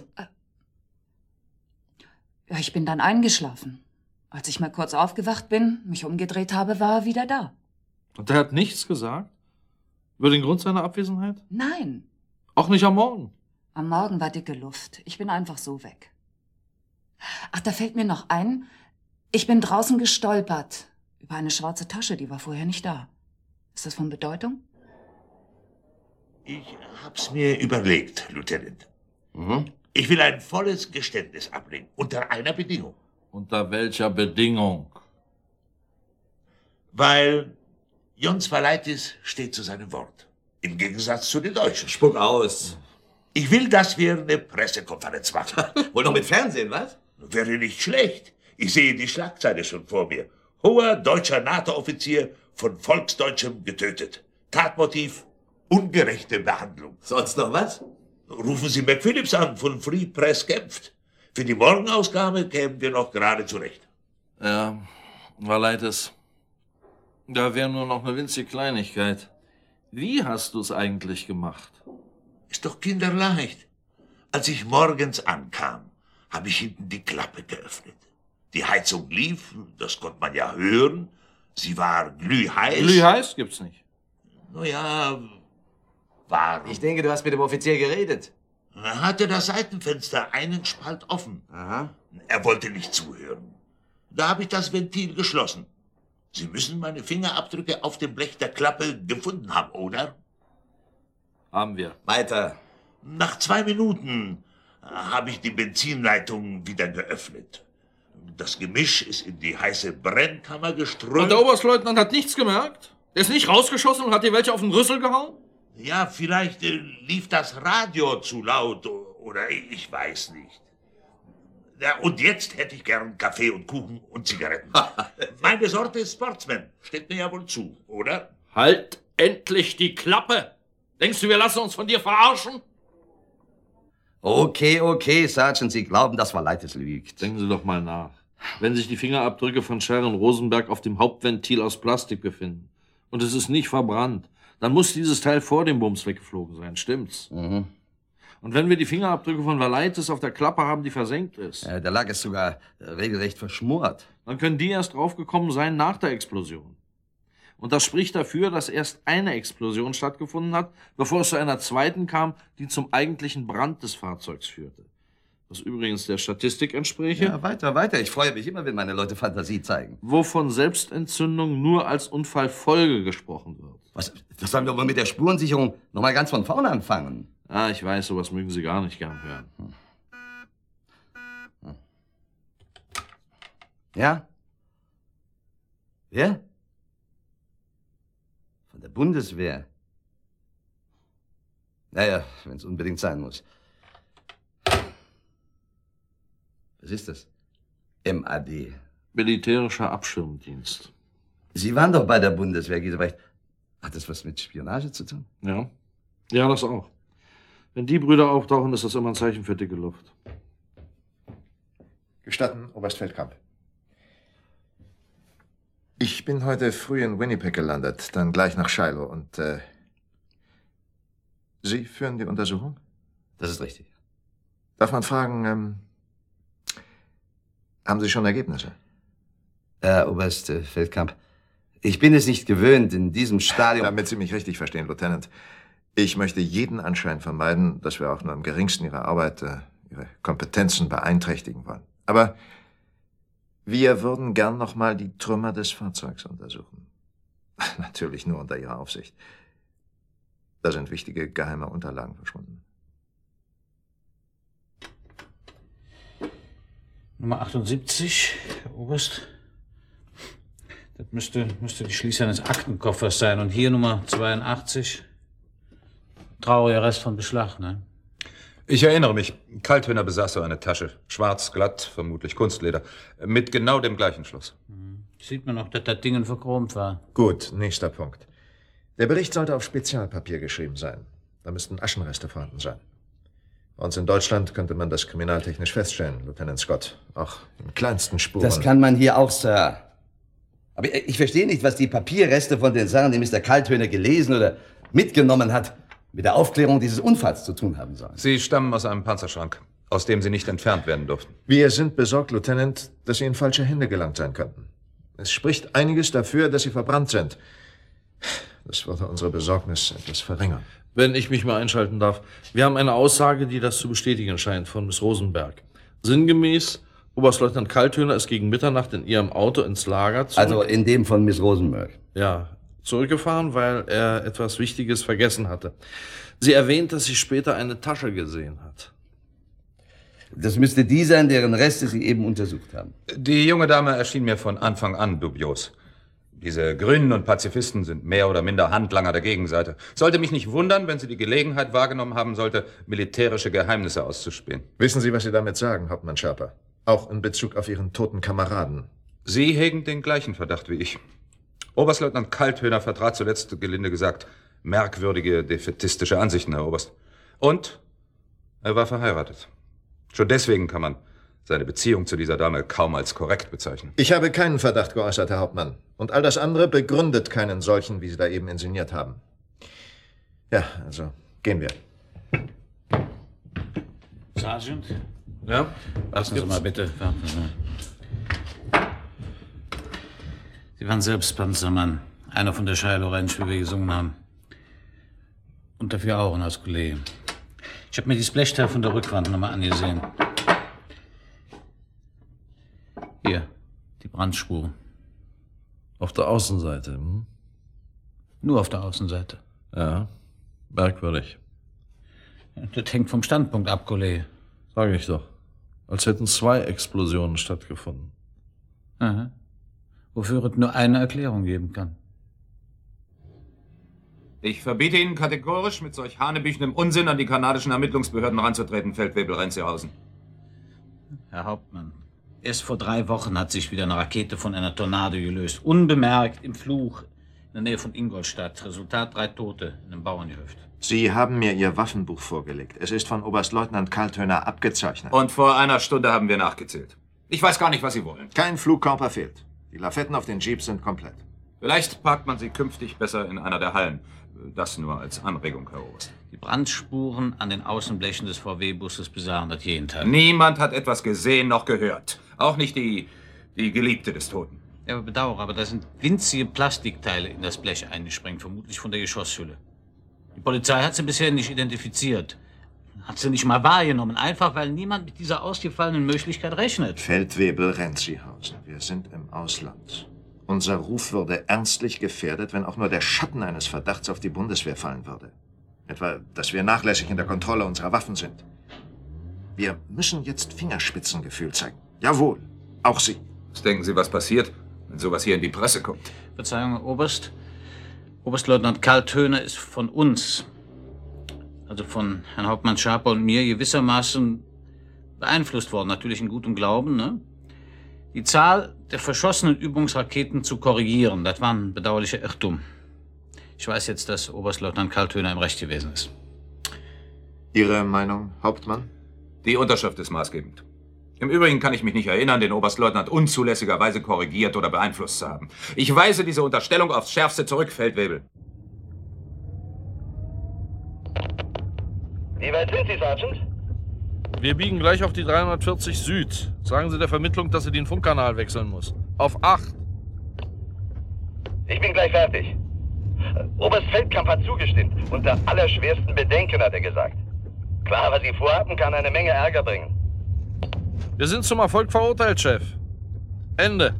Ja, ich bin dann eingeschlafen. Als ich mal kurz aufgewacht bin, mich umgedreht habe, war er wieder da. Und er hat nichts gesagt? Über den Grund seiner Abwesenheit? Nein. Auch nicht am Morgen? Am Morgen war dicke Luft. Ich bin einfach so weg. Ach, da fällt mir noch ein, ich bin draußen gestolpert. Über eine schwarze Tasche, die war vorher nicht da. Ist das von Bedeutung? Ich hab's mir überlegt, Lieutenant. Ich will ein volles Geständnis ablegen, unter einer Bedingung. Unter welcher Bedingung? Weil Jons Valaitis steht zu seinem Wort. Im Gegensatz zu den Deutschen. Spuck aus. Ich will, dass wir eine Pressekonferenz machen. Wohl noch mit Fernsehen, was? Wäre nicht schlecht. Ich sehe die Schlagzeile schon vor mir. Hoher deutscher NATO-Offizier von Volksdeutschem getötet. Tatmotiv, ungerechte Behandlung. Sonst noch was? Rufen Sie McPhillips an von Free Press Genf. Für die Morgenausgabe kämen wir noch gerade zurecht. Ja, Valaitis. Da wäre nur noch eine winzige Kleinigkeit. Wie hast du es eigentlich gemacht? Ist doch kinderleicht. Als ich morgens ankam, habe ich hinten die Klappe geöffnet. Die Heizung lief, das konnte man ja hören. Sie war glühheiß. Glühheiß gibt's nicht. Naja, warm. Ich denke, du hast mit dem Offizier geredet. Er hatte das Seitenfenster einen Spalt offen. Aha. Er wollte nicht zuhören. Da habe ich das Ventil geschlossen. Sie müssen meine Fingerabdrücke auf dem Blech der Klappe gefunden haben, oder? Haben wir. Weiter. Nach 2 Minuten habe ich die Benzinleitung wieder geöffnet. Das Gemisch ist in die heiße Brennkammer geströmt. Und der Oberstleutnant hat nichts gemerkt? Er ist nicht rausgeschossen und hat dir welche auf den Rüssel gehauen? Ja, vielleicht lief das Radio zu laut oder ich weiß nicht. Ja, und jetzt hätte ich gern Kaffee und Kuchen und Zigaretten. Meine Sorte ist Sportsman. Steht mir ja wohl zu, oder? Halt endlich die Klappe! Denkst du, wir lassen uns von dir verarschen? Okay, Sergeant, Sie glauben, dass Valaitis lügt. Denken Sie doch mal nach. Wenn sich die Fingerabdrücke von Sharon Rosenberg auf dem Hauptventil aus Plastik befinden und es ist nicht verbrannt, dann muss dieses Teil vor dem Bums weggeflogen sein, stimmt's? Mhm. Und wenn wir die Fingerabdrücke von Valaitis auf der Klappe haben, die versenkt ist, Da lag es sogar regelrecht verschmort. dann können die erst draufgekommen sein nach der Explosion. Und das spricht dafür, dass erst eine Explosion stattgefunden hat, bevor es zu einer zweiten kam, die zum eigentlichen Brand des Fahrzeugs führte. Was übrigens der Statistik entspräche. Ja, weiter. Ich freue mich immer, wenn meine Leute Fantasie zeigen. Wovon Selbstentzündung nur als Unfallfolge gesprochen wird. Was sollen wir aber mit der Spurensicherung noch mal ganz von vorne anfangen? Ah, ich weiß, sowas mögen Sie gar nicht gern hören. Ja? Wer? Von der Bundeswehr. Naja, wenn es unbedingt sein muss. Was ist das? MAD. Militärischer Abschirmdienst. Sie waren doch bei der Bundeswehr, Giesebrecht. Hat das was mit Spionage zu tun? Ja. Ja, das auch. Wenn die Brüder auftauchen, ist das immer ein Zeichen für dicke Luft. Gestatten, Oberst Feldkamp. Ich bin heute früh in Winnipeg gelandet, dann gleich nach Shiloh und, Sie führen die Untersuchung? Das ist richtig. Darf man fragen, haben Sie schon Ergebnisse? Oberst Feldkamp, ich bin es nicht gewöhnt, in diesem Stadium... Damit Sie mich richtig verstehen, Lieutenant. Ich möchte jeden Anschein vermeiden, dass wir auch nur im geringsten Ihre Arbeit, Ihre Kompetenzen beeinträchtigen wollen. Aber wir würden gern noch mal die Trümmer des Fahrzeugs untersuchen. Natürlich nur unter Ihrer Aufsicht. Da sind wichtige geheime Unterlagen verschwunden. Nummer 78, Herr Oberst. Das müsste die Schließung eines Aktenkoffers sein. Und hier Nummer 82. Trauriger Rest von Beschlag, ne? Ich erinnere mich, Kalthöner besaß so eine Tasche. Schwarz, glatt, vermutlich Kunstleder. Mit genau dem gleichen Schloss. Sieht man noch, dass das Ding verchromt war. Gut, nächster Punkt. Der Bericht sollte auf Spezialpapier geschrieben sein. Da müssten Aschenreste vorhanden sein. Bei uns in Deutschland könnte man das kriminaltechnisch feststellen, Lieutenant Scott. Auch in kleinsten Spuren. Das kann man hier auch, Sir. Aber ich verstehe nicht, was die Papierreste von den Sachen, die Mr. Kalthöner gelesen oder mitgenommen hat, mit der Aufklärung dieses Unfalls zu tun haben sollen. Sie stammen aus einem Panzerschrank, aus dem sie nicht entfernt werden durften. Wir sind besorgt, Lieutenant, dass sie in falsche Hände gelangt sein könnten. Es spricht einiges dafür, dass sie verbrannt sind. Das würde unsere Besorgnis etwas verringern. Wenn ich mich mal einschalten darf. Wir haben eine Aussage, die das zu bestätigen scheint, von Miss Rosenberg. Sinngemäß, Oberstleutnant Kalthöner ist gegen Mitternacht in ihrem Auto ins Lager zurück. Also in dem von Miss Rosenberg? Ja, zurückgefahren, weil er etwas Wichtiges vergessen hatte. Sie erwähnt, dass sie später eine Tasche gesehen hat. Das müsste die sein, deren Reste Sie eben untersucht haben. Die junge Dame erschien mir von Anfang an dubios. Diese Grünen und Pazifisten sind mehr oder minder Handlanger der Gegenseite. Sollte mich nicht wundern, wenn sie die Gelegenheit wahrgenommen haben sollte, militärische Geheimnisse auszuspähen. Wissen Sie, was Sie damit sagen, Hauptmann Sharper? Auch in Bezug auf Ihren toten Kameraden. Sie hegen den gleichen Verdacht wie ich. Oberstleutnant Kalthöner vertrat zuletzt, gelinde gesagt, merkwürdige, defätistische Ansichten, Herr Oberst. Und er war verheiratet. Schon deswegen kann man seine Beziehung zu dieser Dame kaum als korrekt bezeichnen. Ich habe keinen Verdacht geäußert, Herr Hauptmann. Und all das andere begründet keinen solchen, wie Sie da eben inszeniert haben. Ja, also gehen wir. Sergeant? Ja? Lassen Sie mal bitte. Warten Sie. Sie waren selbst Panzermann. Einer von der Shiloh Ranch, wie wir gesungen haben. Und dafür auch als Kollege. Ich habe mir die Splashtail von der Rückwand nochmal angesehen. Hier, die Brandspur. Auf der Außenseite, hm? Nur auf der Außenseite. Ja, merkwürdig. Das hängt vom Standpunkt ab, Kollege. Sag ich doch. Als hätten 2 Explosionen stattgefunden. Aha. Wofür es nur eine Erklärung geben kann. Ich verbiete Ihnen kategorisch, mit solch hanebüchendem Unsinn an die kanadischen Ermittlungsbehörden ranzutreten, Feldwebel Renzihausen. Herr Hauptmann, erst vor 3 Wochen hat sich wieder eine Rakete von einer Tornado gelöst. Unbemerkt im Fluch in der Nähe von Ingolstadt. Resultat 3 Tote in einem Bauerngehöft. Sie haben mir Ihr Waffenbuch vorgelegt. Es ist von Oberstleutnant Kalthöner abgezeichnet. Und vor einer Stunde haben wir nachgezählt. Ich weiß gar nicht, was Sie wollen. Kein Flugkörper fehlt. Die Lafetten auf den Jeeps sind komplett. Vielleicht parkt man sie künftig besser in einer der Hallen. Das nur als Anregung, Herr Oberst. Die Brandspuren an den Außenblechen des VW-Busses besagen das Gegenteil. Niemand hat etwas gesehen noch gehört. Auch nicht die Geliebte des Toten. Ja, bedauere, aber da sind winzige Plastikteile in das Blech eingesprengt, vermutlich von der Geschosshülle. Die Polizei hat sie bisher nicht identifiziert. Hat sie nicht mal wahrgenommen, einfach weil niemand mit dieser ausgefallenen Möglichkeit rechnet. Feldwebel Renzihausen, wir sind im Ausland. Unser Ruf würde ernstlich gefährdet, wenn auch nur der Schatten eines Verdachts auf die Bundeswehr fallen würde. Etwa, dass wir nachlässig in der Kontrolle unserer Waffen sind. Wir müssen jetzt Fingerspitzengefühl zeigen. Jawohl, auch Sie. Was denken Sie, was passiert, wenn sowas hier in die Presse kommt? Verzeihung, Herr Oberst. Oberstleutnant Kalthöner ist von uns, also von Herrn Hauptmann Schaper und mir, gewissermaßen beeinflusst worden. Natürlich in gutem Glauben, ne? Die Zahl der verschossenen Übungsraketen zu korrigieren, das war ein bedauerlicher Irrtum. Ich weiß jetzt, dass Oberstleutnant Kalthöner im Recht gewesen ist. Ihre Meinung, Hauptmann? Die Unterschrift ist maßgebend. Im Übrigen kann ich mich nicht erinnern, den Oberstleutnant unzulässigerweise korrigiert oder beeinflusst zu haben. Ich weise diese Unterstellung aufs Schärfste zurück, Feldwebel. Wie weit sind Sie, Sergeant? Wir biegen gleich auf die 340 Süd. Sagen Sie der Vermittlung, dass sie den Funkkanal wechseln muss. Auf 8. Ich bin gleich fertig. Oberst Feldkamp hat zugestimmt. Unter allerschwersten Bedenken, hat er gesagt. Klar, was Sie vorhaben, kann eine Menge Ärger bringen. Wir sind zum Erfolg verurteilt, Chef. Ende.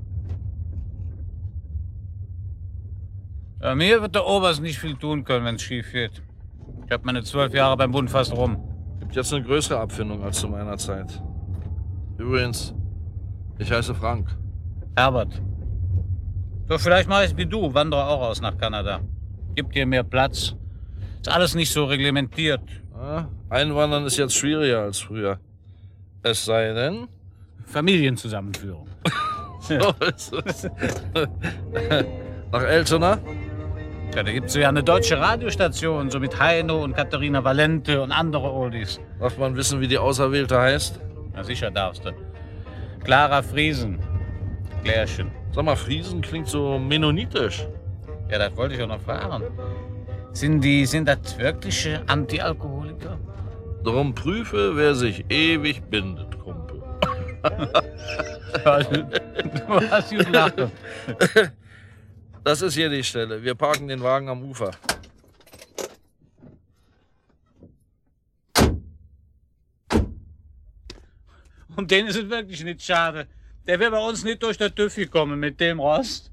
Ja, mir wird der Oberst nicht viel tun können, wenn es schief geht. Ich habe meine 12 Jahre beim Bund fast rum. Gibt jetzt eine größere Abfindung als zu meiner Zeit. Übrigens, ich heiße Frank. Herbert. So, vielleicht mache ich es wie du, wandere auch aus nach Kanada. Gib dir mehr Platz. Ist alles nicht so reglementiert. Ja, Einwandern ist jetzt schwieriger als früher. Es sei denn... Familienzusammenführung. So ist es. Nach Altona? Ja, da gibt's ja eine deutsche Radiostation, so mit Heino und Katharina Valente und andere Oldies. Darf man wissen, wie die Auserwählte heißt? Na sicher darfst du. Clara Friesen. Klärchen. Sag mal, Friesen klingt so mennonitisch. Ja, das wollte ich auch noch fragen. Sind das wirkliche Antialkoholiker? Drum prüfe, wer sich ewig bindet, Kumpel. Du hast gut lachen. Das ist hier die Stelle. Wir parken den Wagen am Ufer. Und denen ist es wirklich nicht schade. Der wäre bei uns nicht durch der TÜV gekommen mit dem Rost.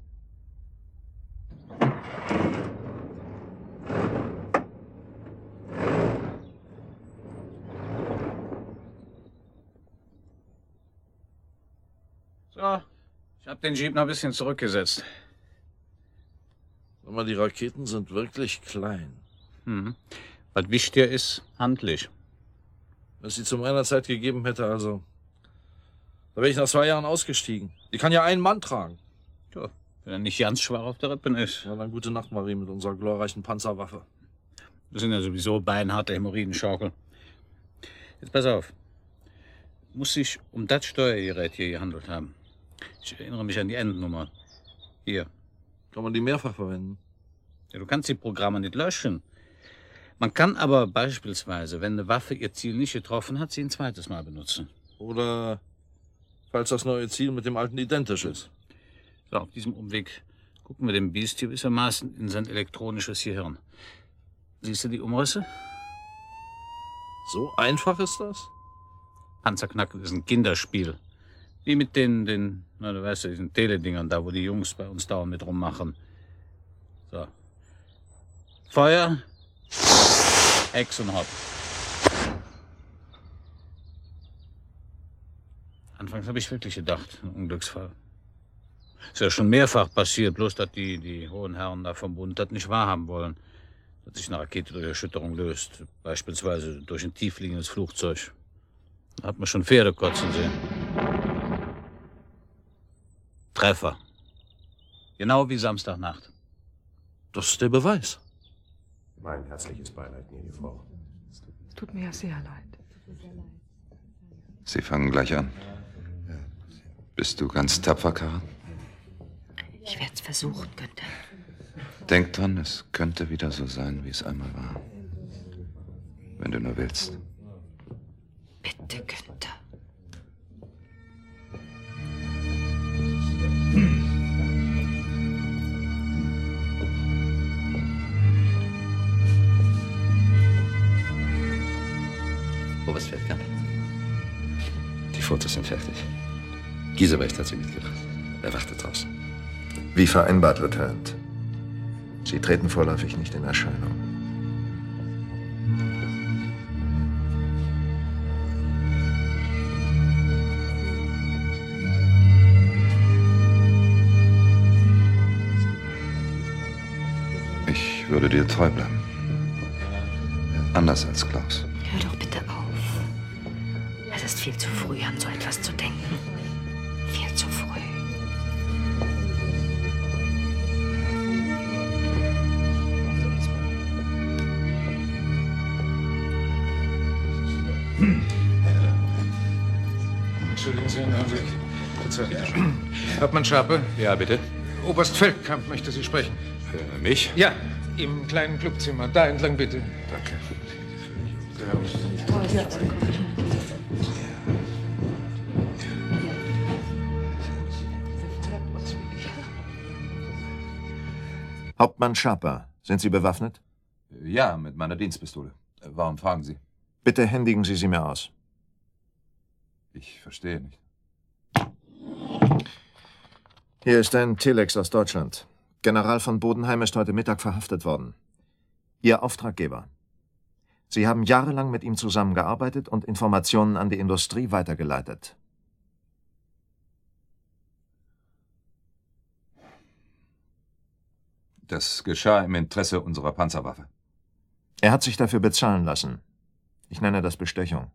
So, ich habe den Jeep noch ein bisschen zurückgesetzt. Aber die Raketen sind wirklich klein. Mhm. Was wichtiger ist, handlich. Wenn es die zu meiner Zeit gegeben hätte, also... Da wäre ich nach 2 Jahren ausgestiegen. Die kann ja einen Mann tragen. Ja, wenn er nicht ganz schwach auf der Rippen ist. Ja, dann gute Nacht, Marie, mit unserer glorreichen Panzerwaffe. Das sind ja sowieso beinharte Hämorrhoidenschaukel. Jetzt pass auf. Muss sich um das Steuergerät hier gehandelt haben. Ich erinnere mich an die Endnummer. Hier. Kann man die mehrfach verwenden? Ja, du kannst die Programme nicht löschen. Man kann aber beispielsweise, wenn eine Waffe ihr Ziel nicht getroffen hat, sie ein zweites Mal benutzen. Oder falls das neue Ziel mit dem alten identisch ist. So, auf diesem Umweg gucken wir dem Biest gewissermaßen in sein elektronisches Gehirn. Siehst du die Umrisse? So einfach ist das? Panzerknacken ist ein Kinderspiel. Wie mit den na, du weißt ja, diesen Teledingern da, wo die Jungs bei uns dauernd mit rummachen. So. Feuer, Ex und Hopp. Anfangs habe ich wirklich gedacht, ein Unglücksfall. Ist ja schon mehrfach passiert, bloß dass die hohen Herren da vom Bund das nicht wahrhaben wollen. Dass sich eine Rakete durch Erschütterung löst, beispielsweise durch ein tiefliegendes Flugzeug. Da hat man schon Pferde kotzen sehen. Treffer. Genau wie Samstagnacht. Das ist der Beweis. Mein herzliches Beileid, gnädige Frau. Es tut mir ja sehr leid. Sie fangen gleich an. Bist du ganz tapfer, Karin? Ich werde es versuchen, Günther. Denk dran, es könnte wieder so sein, wie es einmal war. Wenn du nur willst. Bitte, Günther. Oberstfeldkamp. Die Fotos sind fertig. Giesebrecht hat sie mitgebracht. Er wartet draußen. Wie vereinbart, Lieutenant. Sie treten vorläufig nicht in Erscheinung. Ich würde dir treu bleiben. Anders als Klaus. Hör doch bitte auf. Es ist viel zu früh, an so etwas zu denken. Viel zu früh. Entschuldigen Sie einen Augenblick. Verzeihung. Hauptmann Schape? Ja, bitte. Oberst Feldkamp möchte Sie sprechen. Mich? Ja, im kleinen Clubzimmer. Da entlang, bitte. Danke. Hauptmann Schaper, sind Sie bewaffnet? Ja, mit meiner Dienstpistole. Warum fragen Sie? Bitte händigen Sie sie mir aus. Ich verstehe nicht. Hier ist ein Telex aus Deutschland. General von Bodenheim ist heute Mittag verhaftet worden. Ihr Auftraggeber. Sie haben jahrelang mit ihm zusammengearbeitet und Informationen an die Industrie weitergeleitet. Das geschah im Interesse unserer Panzerwaffe. Er hat sich dafür bezahlen lassen. Ich nenne das Bestechung.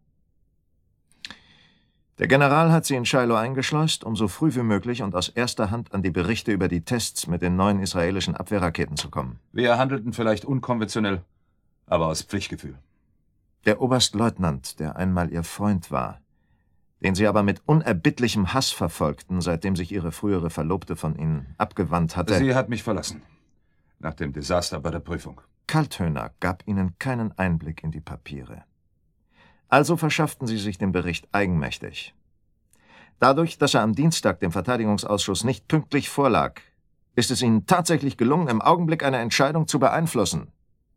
Der General hat sie in Shiloh eingeschleust, um so früh wie möglich und aus erster Hand an die Berichte über die Tests mit den neuen israelischen Abwehrraketen zu kommen. Wir handelten vielleicht unkonventionell, aber aus Pflichtgefühl. Der Oberstleutnant, der einmal ihr Freund war, den sie aber mit unerbittlichem Hass verfolgten, seitdem sich ihre frühere Verlobte von ihnen abgewandt hatte. Sie hat mich verlassen. Nach dem Desaster bei der Prüfung. Kalthöhner gab ihnen keinen Einblick in die Papiere. Also verschafften sie sich den Bericht eigenmächtig. Dadurch, dass er am Dienstag dem Verteidigungsausschuss nicht pünktlich vorlag, ist es ihnen tatsächlich gelungen, im Augenblick eine Entscheidung zu beeinflussen.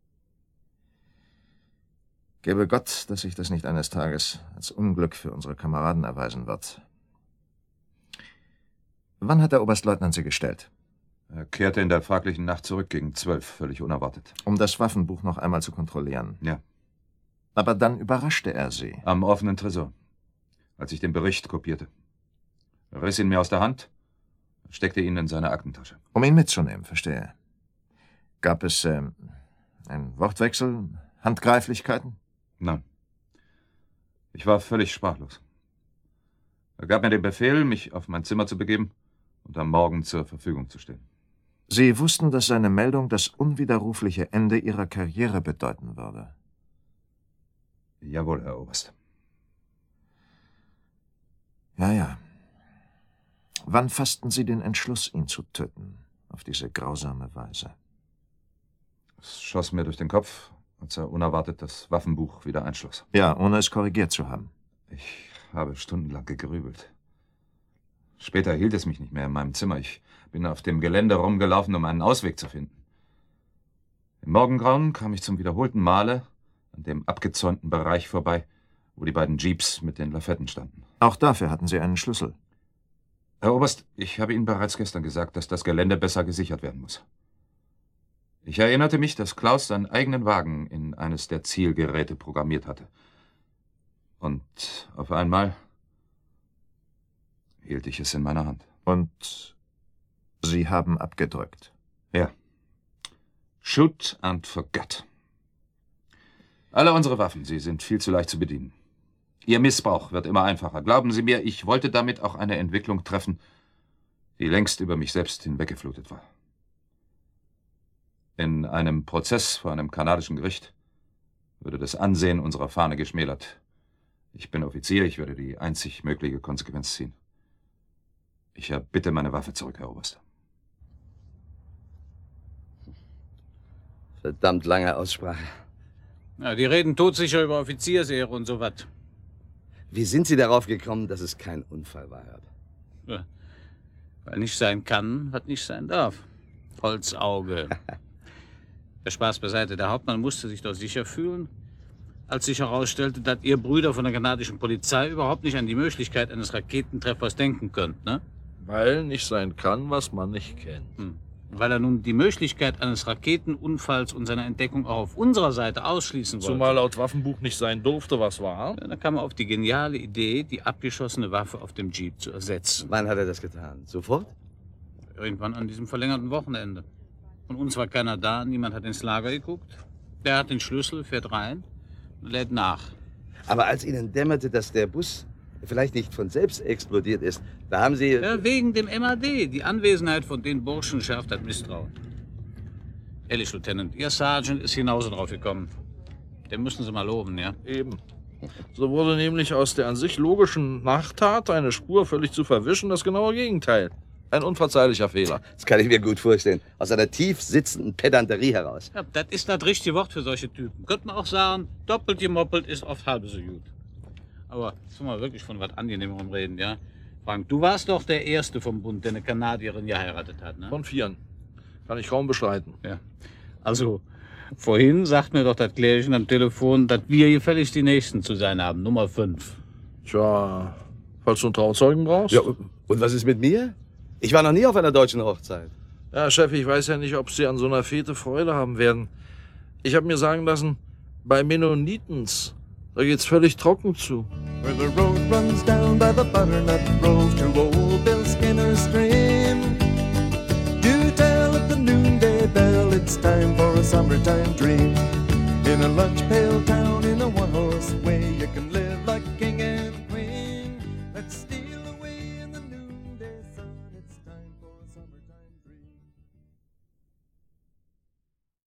Gebe Gott, dass sich das nicht eines Tages als Unglück für unsere Kameraden erweisen wird. Wann hat der Oberstleutnant Sie gestellt? Er kehrte in der fraglichen Nacht zurück gegen 12, völlig unerwartet. Um das Waffenbuch noch einmal zu kontrollieren. Ja. Aber dann überraschte er Sie. Am offenen Tresor, als ich den Bericht kopierte. Er riss ihn mir aus der Hand, steckte ihn in seine Aktentasche. Um ihn mitzunehmen, verstehe. Gab es einen Wortwechsel, Handgreiflichkeiten? Nein. Ich war völlig sprachlos. Er gab mir den Befehl, mich auf mein Zimmer zu begeben und am Morgen zur Verfügung zu stehen. Sie wussten, dass seine Meldung das unwiderrufliche Ende Ihrer Karriere bedeuten würde. Jawohl, Herr Oberst. Ja. Wann fassten Sie den Entschluss, ihn zu töten, auf diese grausame Weise? Es schoss mir durch den Kopf, als er unerwartet das Waffenbuch wieder einschloss. Ja, ohne es korrigiert zu haben. Ich habe stundenlang gegrübelt. Später hielt es mich nicht mehr in meinem Zimmer. Ich bin auf dem Gelände rumgelaufen, um einen Ausweg zu finden. Im Morgengrauen kam ich zum wiederholten Male an dem abgezäunten Bereich vorbei, wo die beiden Jeeps mit den Lafetten standen. Auch dafür hatten Sie einen Schlüssel. Herr Oberst, ich habe Ihnen bereits gestern gesagt, dass das Gelände besser gesichert werden muss. Ich erinnerte mich, dass Klaus seinen eigenen Wagen in eines der Zielgeräte programmiert hatte. Und auf einmal hielt ich es in meiner Hand. Und Sie haben abgedrückt? Ja. Shoot and forget. Alle unsere Waffen, sie sind viel zu leicht zu bedienen. Ihr Missbrauch wird immer einfacher. Glauben Sie mir, ich wollte damit auch eine Entwicklung treffen, die längst über mich selbst hinweggeflutet war. In einem Prozess vor einem kanadischen Gericht würde das Ansehen unserer Fahne geschmälert. Ich bin Offizier, ich werde die einzig mögliche Konsequenz ziehen. Ich erbitte meine Waffe zurück, Herr Oberster. Verdammt lange Aussprache. Ja, die reden todsicher über Offiziersehre und so was. Wie sind Sie darauf gekommen, dass es kein Unfall war, Herr? Ja, weil nicht sein kann, was nicht sein darf. Holzauge. Der Spaß beiseite. Der Hauptmann musste sich doch sicher fühlen, als sich herausstellte, dass ihr Brüder von der kanadischen Polizei überhaupt nicht an die Möglichkeit eines Raketentreffers denken könnt, ne? Weil nicht sein kann, was man nicht kennt. Weil er nun die Möglichkeit eines Raketenunfalls und seiner Entdeckung auch auf unserer Seite ausschließen wollte. Zumal laut Waffenbuch nicht sein durfte, was war. Ja, da kam er auf die geniale Idee, die abgeschossene Waffe auf dem Jeep zu ersetzen. Wann hat er das getan? Sofort? Irgendwann an diesem verlängerten Wochenende. Von uns war keiner da, niemand hat ins Lager geguckt. Der hat den Schlüssel, fährt rein und lädt nach. Aber als Ihnen dämmerte, dass der Bus vielleicht nicht von selbst explodiert ist, da haben Sie... Ja, wegen dem MAD. Die Anwesenheit von den Burschen schärft das Misstrauen. Ehrlich, Lieutenant, Ihr Sergeant ist genauso drauf gekommen. Den müssen Sie mal loben, ja? Eben. So wurde nämlich aus der an sich logischen Nachtat eine Spur völlig zu verwischen, das genaue Gegenteil. Ein unverzeihlicher Fehler. Das kann ich mir gut vorstellen. Aus einer tief sitzenden Pedanterie heraus. Ja, das ist das richtige Wort für solche Typen. Könnte man auch sagen, doppelt gemoppelt ist oft halb so gut. Aber jetzt wollen wir wirklich von was Angenehmerem reden, ja? Frank, du warst doch der Erste vom Bund, der eine Kanadierin geheiratet hat, ne? Von 4. Kann ich kaum bestreiten. Ja. Also, vorhin sagt mir doch das Klärchen am Telefon, dass wir gefälligst die Nächsten zu sein haben, Nummer 5. Tja, falls du einen Trauzeugen brauchst. Ja, und was ist mit mir? Ich war noch nie auf einer deutschen Hochzeit. Ja, Chef, ich weiß ja nicht, ob Sie an so einer Fete Freude haben werden. Ich habe mir sagen lassen, bei Mennonitens, da geht's völlig trocken zu. Where the road runs down by the butternut grove to old Bill Skinner's stream. Do tell at the noonday bell, it's time for a summertime dream. In a lunch pail town in a one-horse way, you can